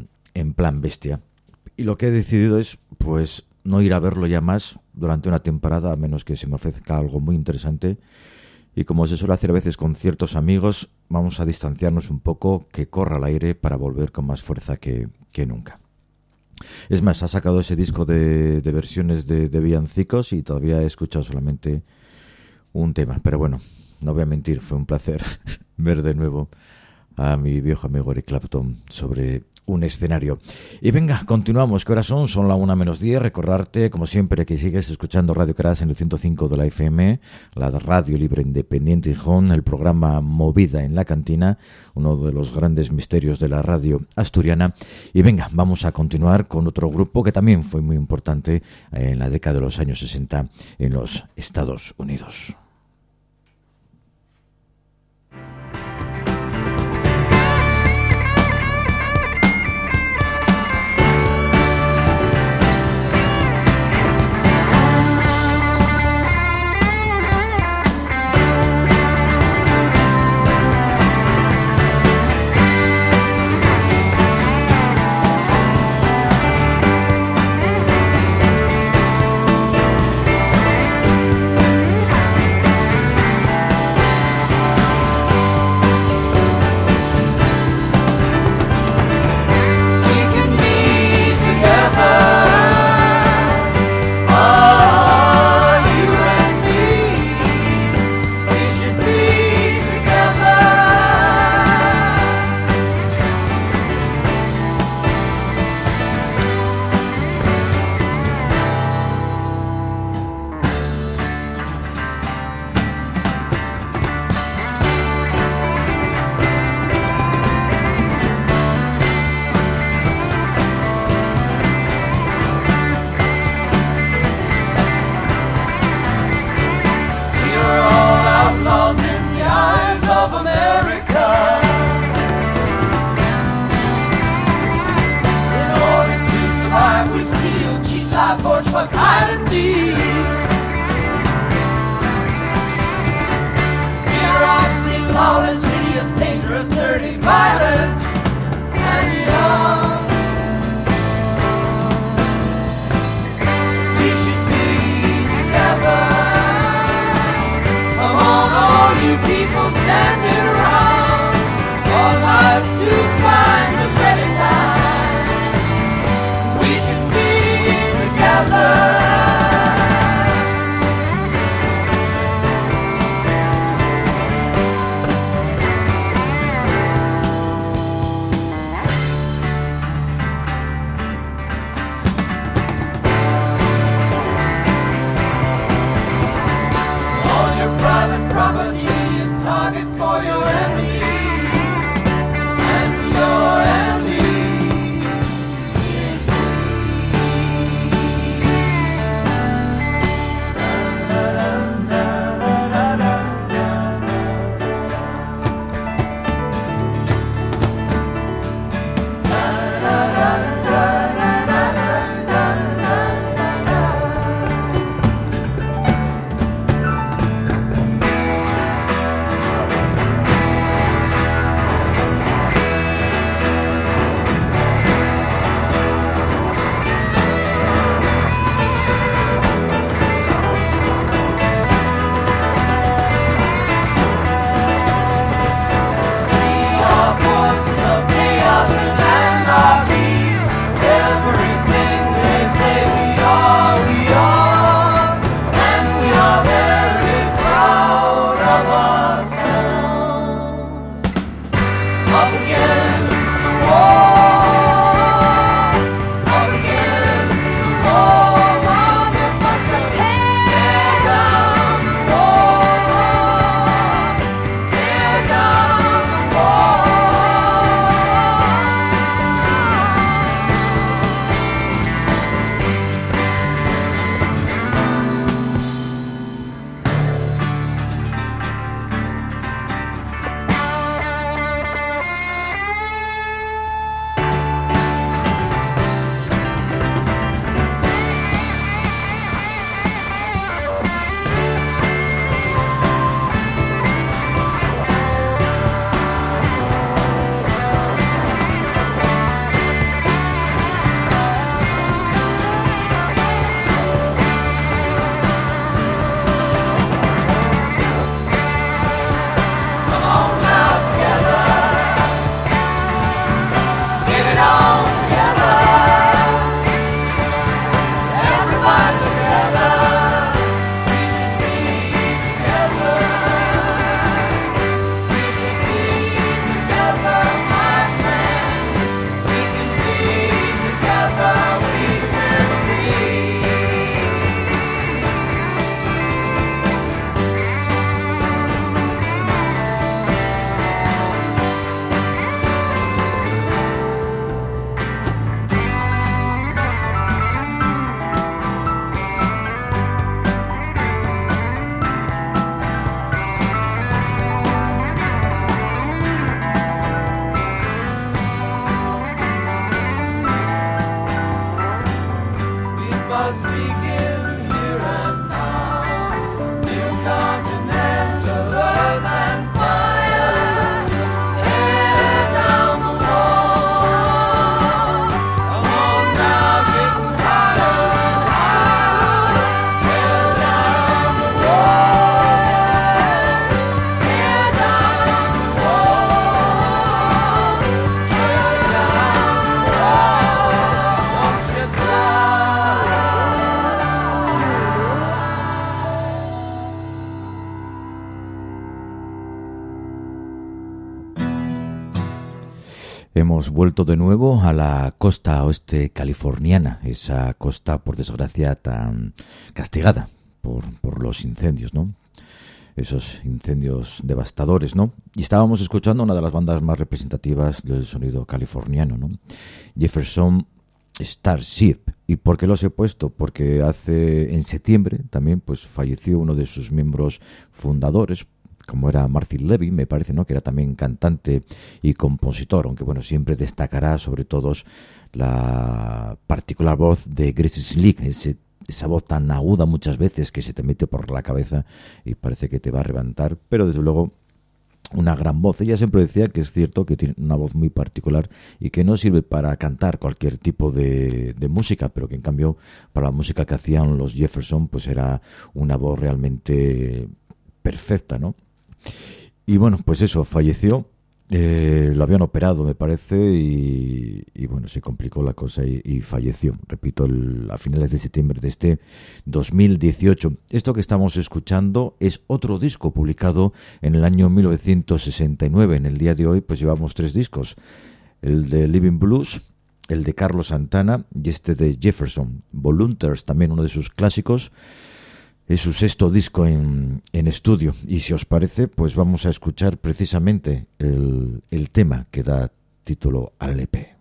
en plan bestia. Y lo que he decidido es pues no ir a verlo ya más durante una temporada, a menos que se me ofrezca algo muy interesante. Y como se suele hacer a veces con ciertos amigos, vamos a distanciarnos un poco, que corra el aire para volver con más fuerza que nunca. Es más, ha sacado ese disco de versiones de villancicos y todavía he escuchado solamente un tema. Pero bueno, no voy a mentir, fue un placer ver de nuevo a mi viejo amigo Eric Clapton sobre un escenario. Y venga, continuamos, que ahora son la 1:10. Recordarte, como siempre, que sigues escuchando Radio Crash en el 105 de la FM, la radio libre independiente Gijón, el programa Movida en la Cantina, uno de los grandes misterios de la radio asturiana. Y venga, vamos a continuar con otro grupo que también fue muy importante en la década de los años 60 en los Estados Unidos. dark hide and deep. Here I've seen lawless, hideous, dangerous, dirty, violent, and young. We should be together. Come on, all you people standing around, our lives to find a better time. We should be together. All your private property is target for your enemy, and your enemy is Hemos vuelto de nuevo a la costa oeste californiana, esa costa, por desgracia, tan castigada por los incendios, ¿no? Esos incendios devastadores, ¿no? Y estábamos escuchando una de las bandas más representativas del sonido californiano, ¿no? Jefferson Starship. ¿Y por qué los he puesto? Porque en septiembre también pues falleció uno de sus miembros fundadores, como era Martin Levy, me parece, ¿no? Que era también cantante y compositor, aunque bueno, siempre destacará sobre todo la particular voz de Gracie Slick, ese esa voz tan aguda muchas veces que se te mete por la cabeza y parece que te va a reventar, pero desde luego una gran voz. Ella siempre decía que es cierto que tiene una voz muy particular y que no sirve para cantar cualquier tipo de música, pero que en cambio para la música que hacían los Jefferson pues era una voz realmente perfecta, ¿no? Y bueno, pues eso, falleció. Lo habían operado, me parece, y bueno, se complicó la cosa y falleció, repito, a finales de septiembre de este 2018. Esto que estamos escuchando es otro disco publicado en el año 1969. En el día de hoy pues llevamos 3 discos, el de Living Blues, el de Carlos Santana y este de Jefferson. Volunteers, también uno de sus clásicos. Es su 6º disco en estudio. Y si os parece, pues vamos a escuchar precisamente el tema que da título al EP.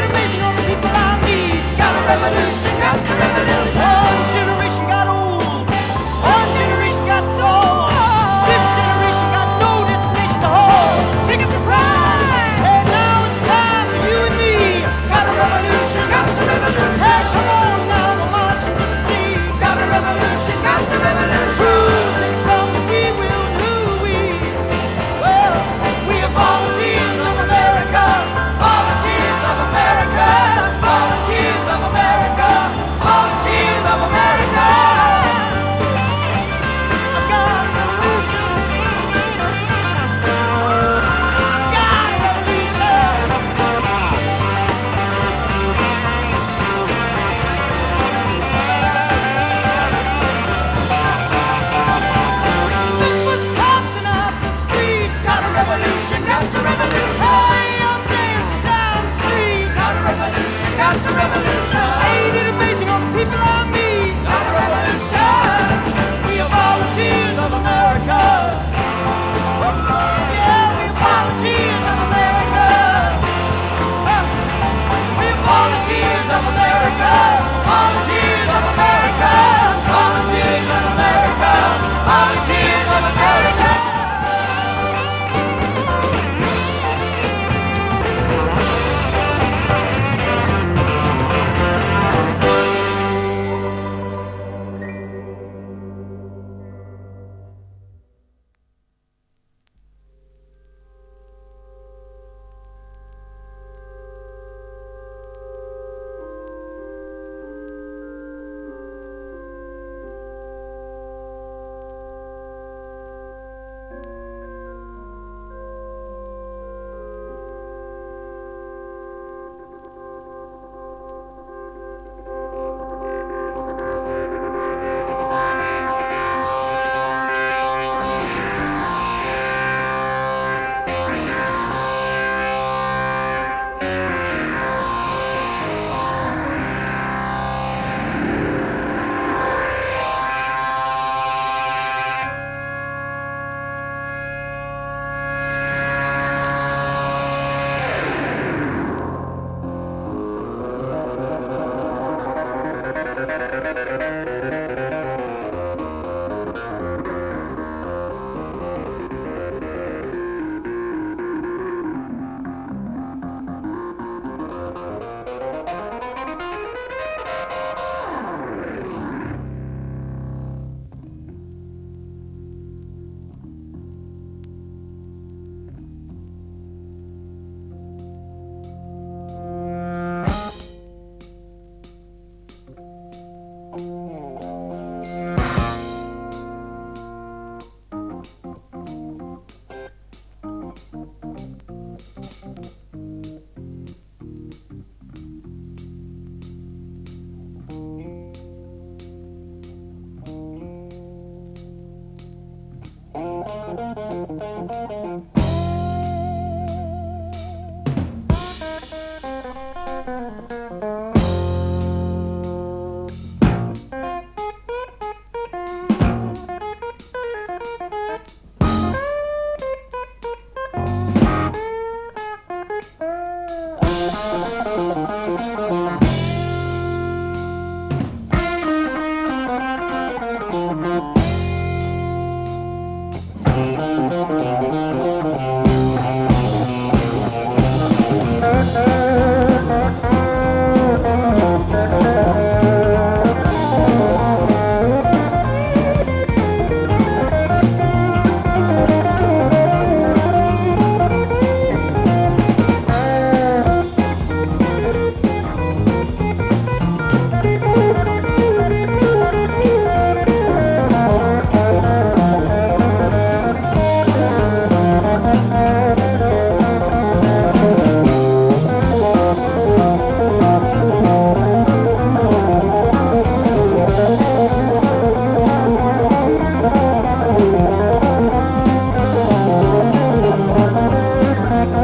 Revolution, one generation got old.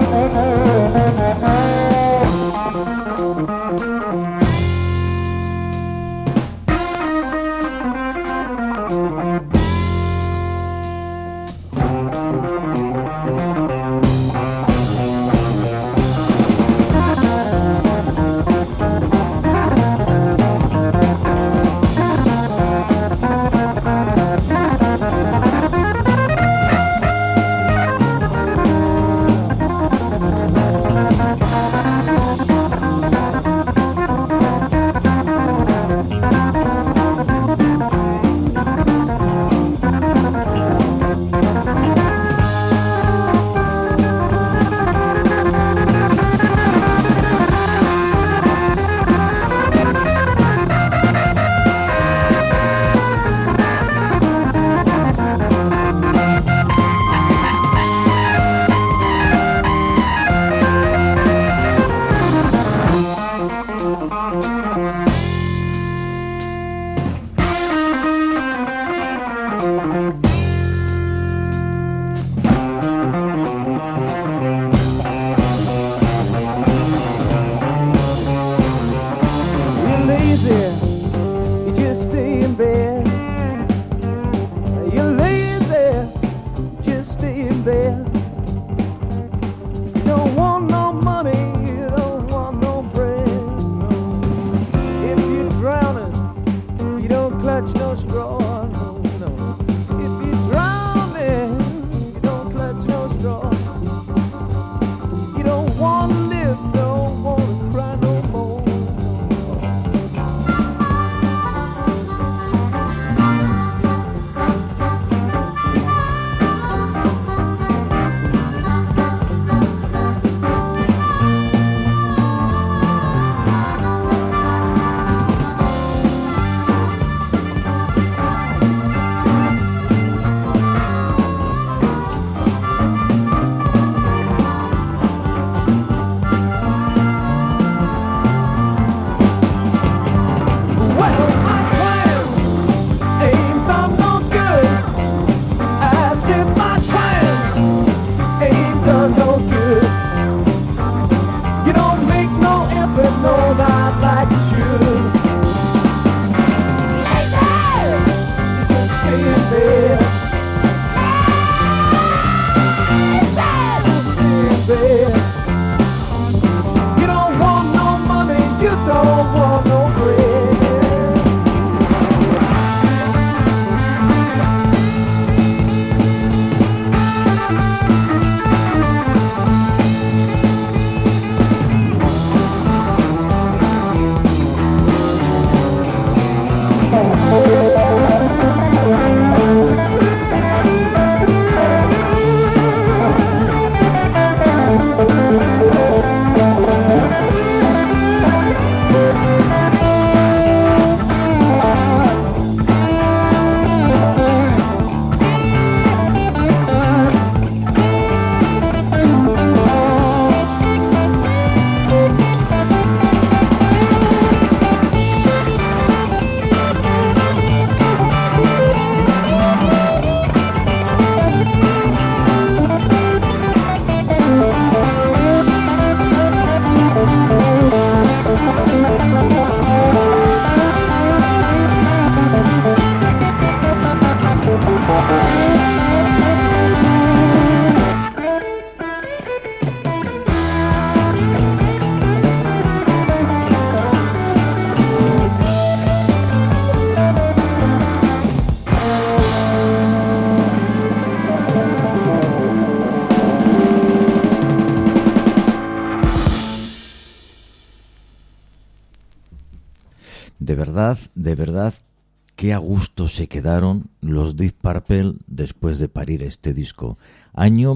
De verdad, qué a gusto se quedaron los Deep Purple después de parir este disco. Año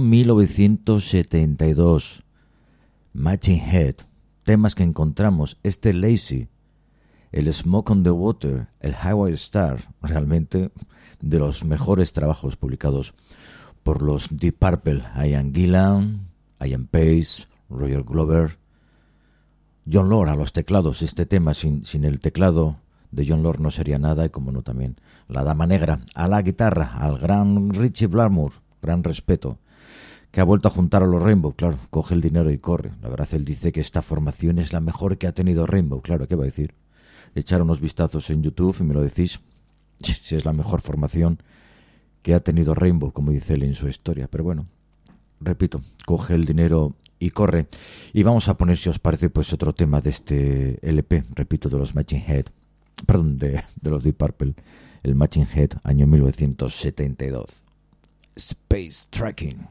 1972. Machine Head, temas que encontramos, este Lazy, el Smoke on the Water, el Highway Star, realmente de los mejores trabajos publicados por los Deep Purple. Ian Gillan, Ian Pace, Roger Glover, John Lord a los teclados. Este tema sin el teclado de John Lord no sería nada, y como no también la Dama Negra. A la guitarra, al gran Richie Blackmore, gran respeto, que ha vuelto a juntar a los Rainbow, claro, coge el dinero y corre. La verdad, él dice que esta formación es la mejor que ha tenido Rainbow, claro, ¿qué va a decir? Echar unos vistazos en YouTube y me lo decís, si es la mejor formación que ha tenido Rainbow, como dice él en su historia. Pero bueno, repito, coge el dinero y corre. Y vamos a poner, si os parece, pues otro tema de este LP, repito, de los Machine Head, perdón, de los Deep Purple, el Machine Head, año 1972. Space Tracking.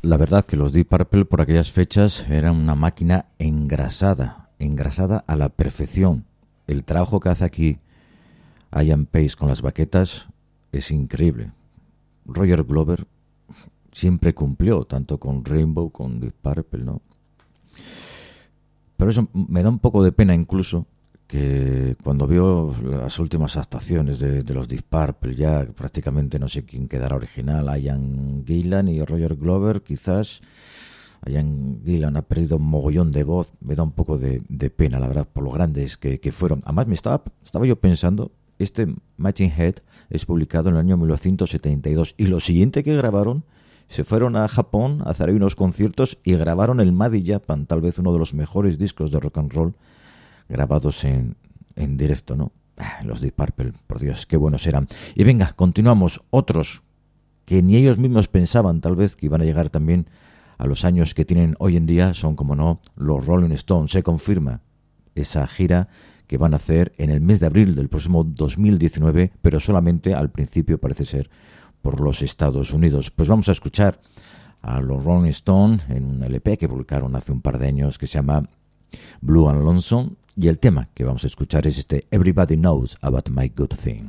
La verdad que los Deep Purple por aquellas fechas eran una máquina engrasada a la perfección. El trabajo que hace aquí Ian Pace con las baquetas es increíble. Roger Glover siempre cumplió, tanto con Rainbow, con Deep Purple, ¿no? Pero eso me da un poco de pena incluso, que cuando veo las últimas actuaciones de los Deep Purple, ya prácticamente no sé quién quedará original, Ian Gillan y Roger Glover, quizás. Ian Gillan ha perdido un mogollón de voz, me da un poco de pena, la verdad, por lo grandes que fueron. Además, estaba yo pensando, este Machine Head es publicado en el año 1972, y lo siguiente que grabaron, se fueron a Japón a hacer ahí unos conciertos y grabaron el Made in Japan, tal vez uno de los mejores discos de rock and roll grabados en directo, ¿no? Los Deep Purple, por Dios, qué buenos eran. Y venga, continuamos. Otros que ni ellos mismos pensaban tal vez que iban a llegar también a los años que tienen hoy en día son, como no, los Rolling Stones. Se confirma esa gira que van a hacer en el mes de abril del próximo 2019, pero solamente al principio parece ser por los Estados Unidos. Pues vamos a escuchar a los Rolling Stones en un LP que publicaron hace un par de años que se llama Blue and Lonesome, y el tema que vamos a escuchar es este Everybody Knows About My Good Thing.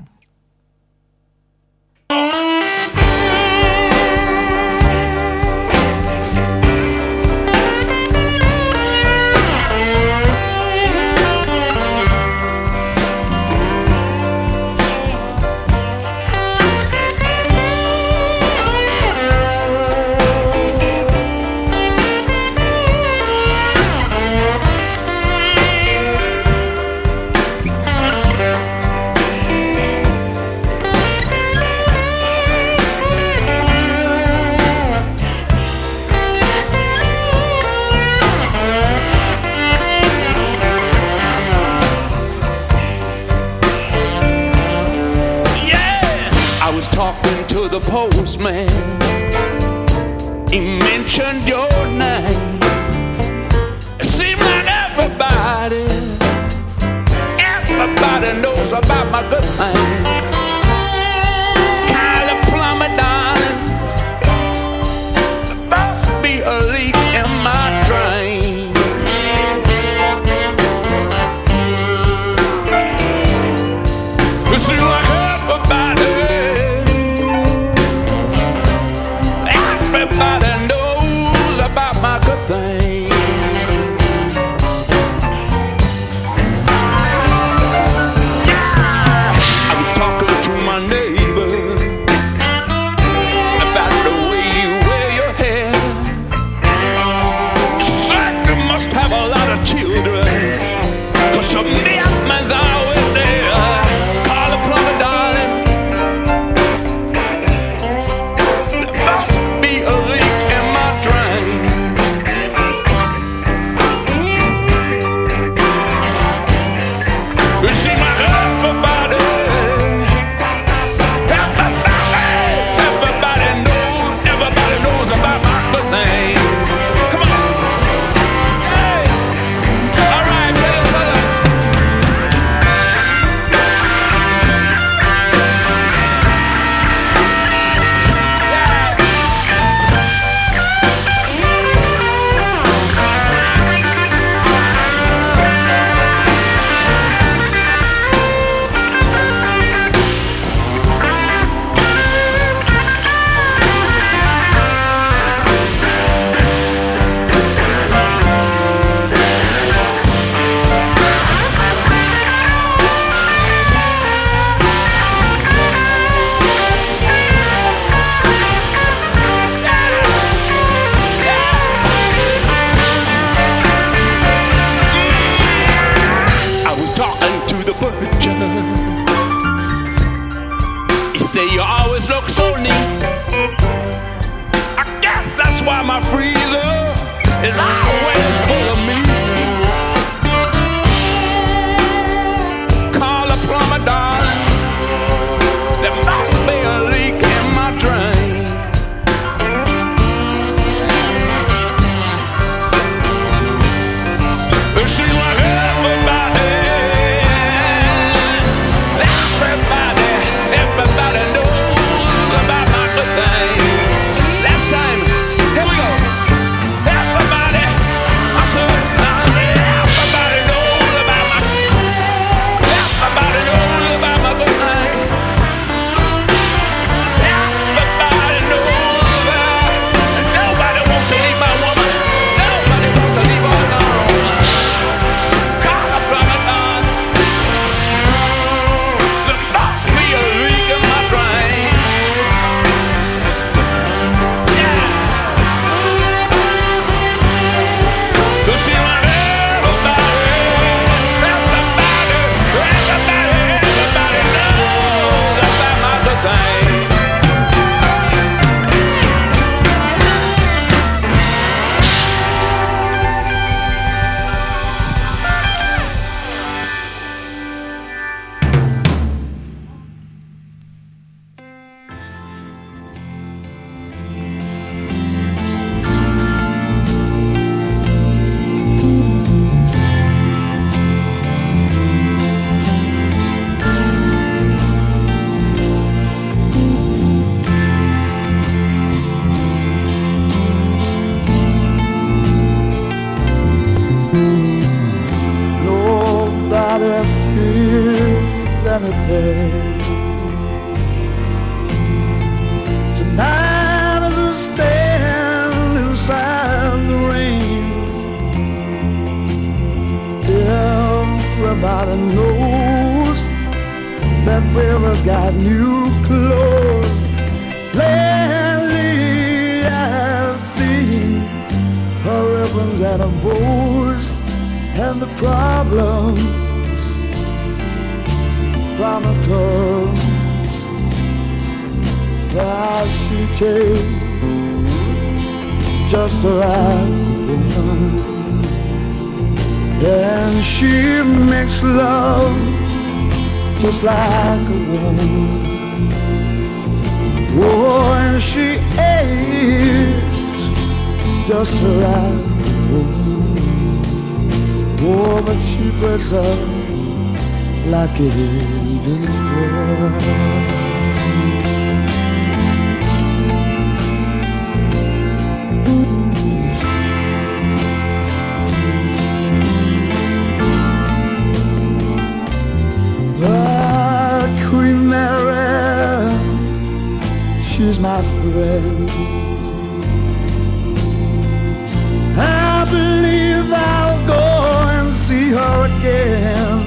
The postman, he mentioned your name. It seemed like everybody knows about my good thing. Kind of plumber, darling, there must be a leak in my drain. It seems like everybody knows about my good thing. Yeah, I was talking to my neighbor about the way you wear your hair. You certainly must have a lot of children, 'cause some man's always there. Call a plumber, darling. Everybody knows about my good thing. Last time, here we go. bed. Tonight as I stand inside the rain, everybody knows that we've got new clothes. Lately I've seen her ribbons and her bows and the problems from a girl that she takes just like a woman, and she makes love just like a woman. Oh, and she aches just like a woman. Oh, but she breaks up like it didn't work. Queen Mary, she's my friend. I believe I'll go and see her again.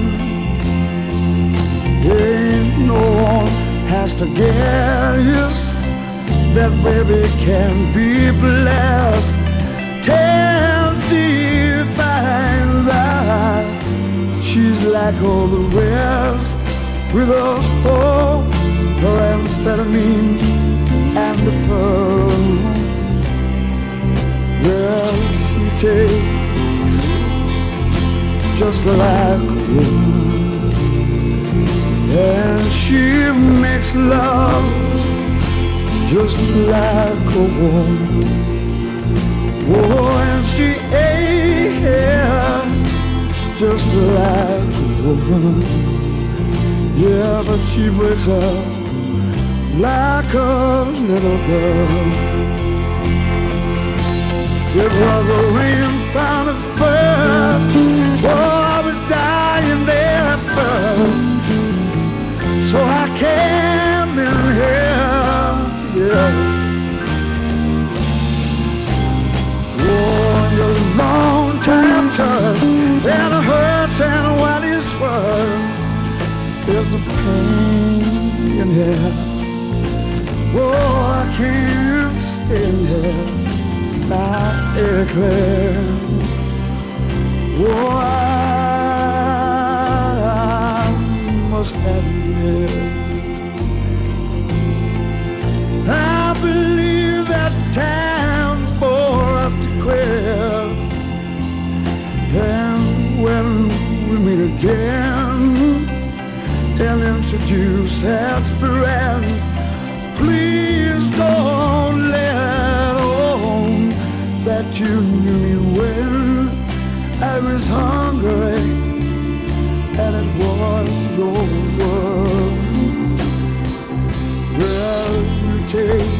Ain't no one has to guess that baby can be blessed. Tennessee finds out she's like all the rest, with her amphetamine and the pearls. Well, she takes just like a woman, and she makes love just like a woman. Oh, and she ain't just like a woman. Yeah, but she wakes up like a little girl. It was a rain found at first. Oh, I was dying there at first, so I came in here. Yeah. Oh, your long time curse, and it hurts, and what is worse is the pain in here. Oh, I can't stand here, not clear. Oh, I must admit, I believe that's time for us to quit. And when we meet again and introduce as friends, please don't let on that you knew me when I was hungry and it was your world. Well, you take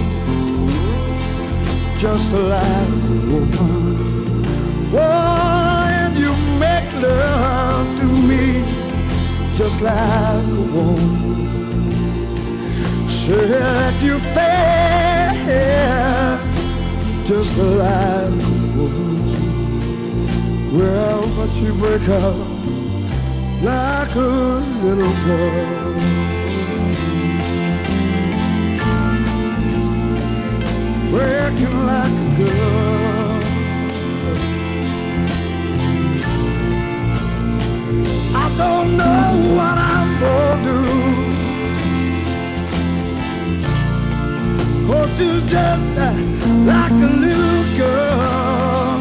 just like a woman. Oh, and you make love to me just like a woman. Say that you fair just like a woman. Well, but you break up like a little girl. Breaking like a girl. I don't know what I'm gonna do. Oh, do just like a little girl.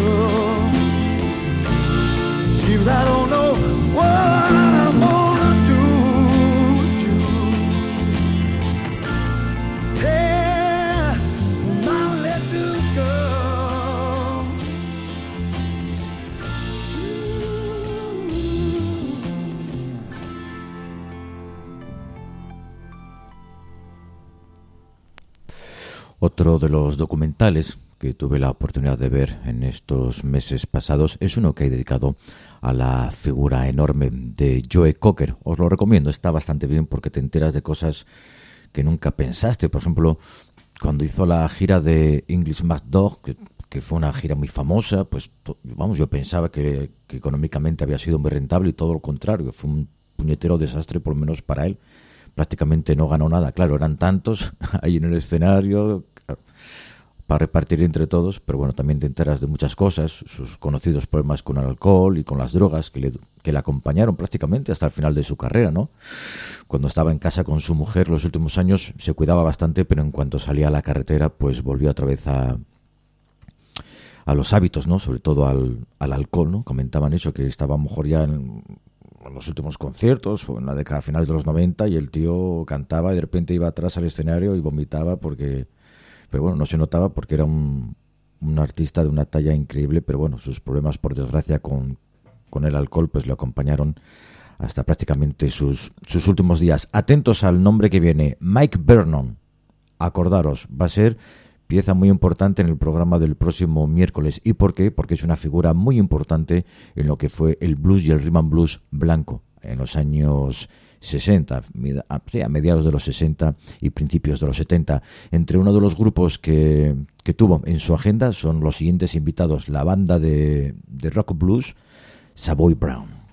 Seems I don't know what I'm gonna do with you. Hey, my little girl. Otro de los documentales que tuve la oportunidad de ver en estos meses pasados es uno que he dedicado a la figura enorme de Joe Cocker. Os lo recomiendo, está bastante bien porque te enteras de cosas que nunca pensaste. Por ejemplo, cuando hizo la gira de English MacDog, que fue una gira muy famosa, pues vamos, yo pensaba que económicamente había sido muy rentable y todo lo contrario, fue un puñetero desastre, por lo menos para él. Prácticamente no ganó nada. Claro, eran tantos ahí en el escenario para repartir entre todos, pero bueno, también te enteras de muchas cosas, sus conocidos problemas con el alcohol y con las drogas que le acompañaron prácticamente hasta el final de su carrera, ¿no? Cuando estaba en casa con su mujer los últimos años se cuidaba bastante, pero en cuanto salía a la carretera pues volvió otra vez a los hábitos, ¿no? Sobre todo al alcohol, ¿no? Comentaban eso, que estaba a lo mejor ya en los últimos conciertos o en la década finales de los 90 y el tío cantaba y de repente iba atrás al escenario y vomitaba pero bueno, no se notaba porque era un artista de una talla increíble, pero bueno, sus problemas por desgracia con el alcohol pues le acompañaron hasta prácticamente sus últimos días. Atentos al nombre que viene, Mike Vernon. Acordaros, va a ser pieza muy importante en el programa del próximo miércoles. ¿Y por qué? Porque es una figura muy importante en lo que fue el blues y el rhythm and blues blanco en los años 60, a mediados de los 60 y principios de los 70. Entre uno de los grupos que tuvo en su agenda son los siguientes invitados: la banda de rock blues Savoy Brown.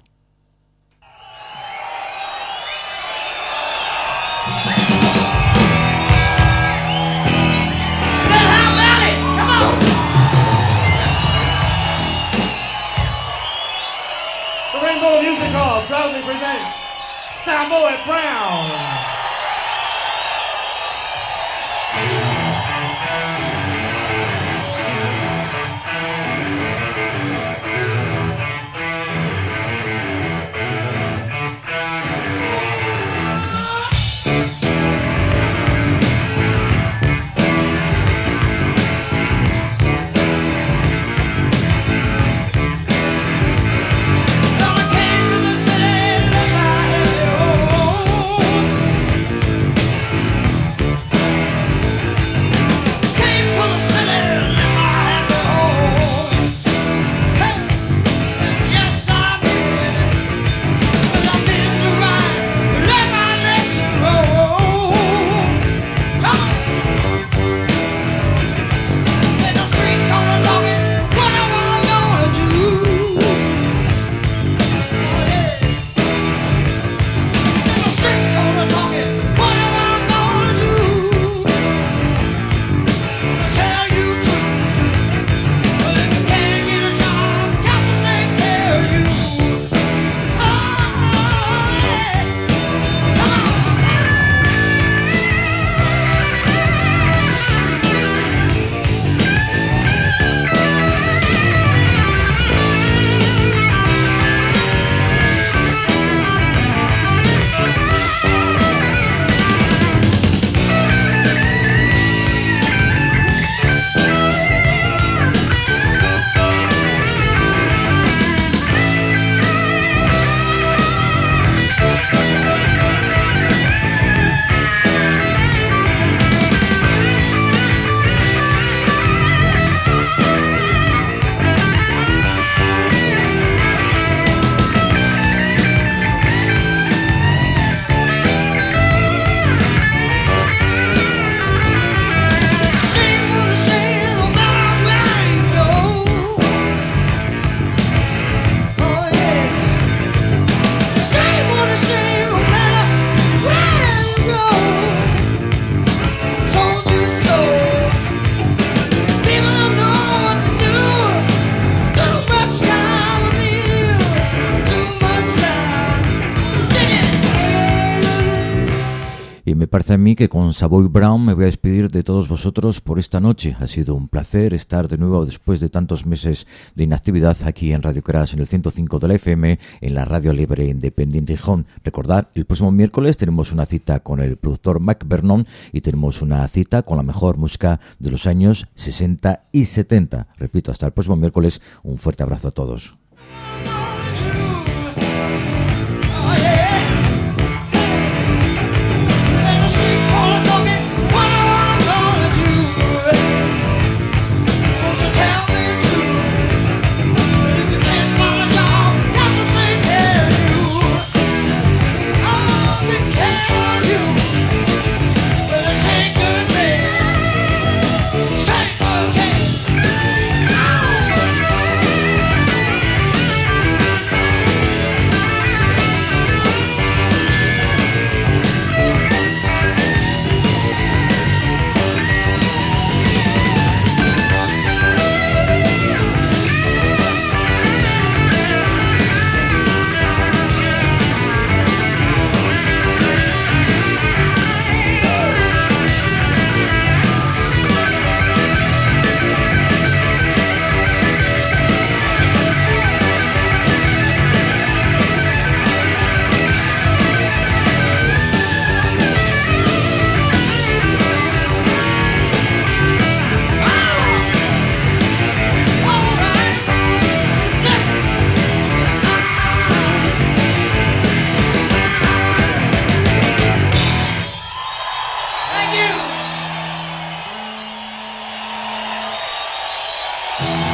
Rainbow Music Hall proudly presents Savoy Brown. Parece a mí que con Savoy Brown me voy a despedir de todos vosotros por esta noche. Ha sido un placer estar de nuevo después de tantos meses de inactividad aquí en Radio Crash, en el 105 de la FM, en la radio libre independiente Gijón. Recordad, el próximo miércoles tenemos una cita con el productor Mike Vernon y tenemos una cita con la mejor música de los años 60 y 70. Repito, hasta el próximo miércoles, un fuerte abrazo a todos. Thank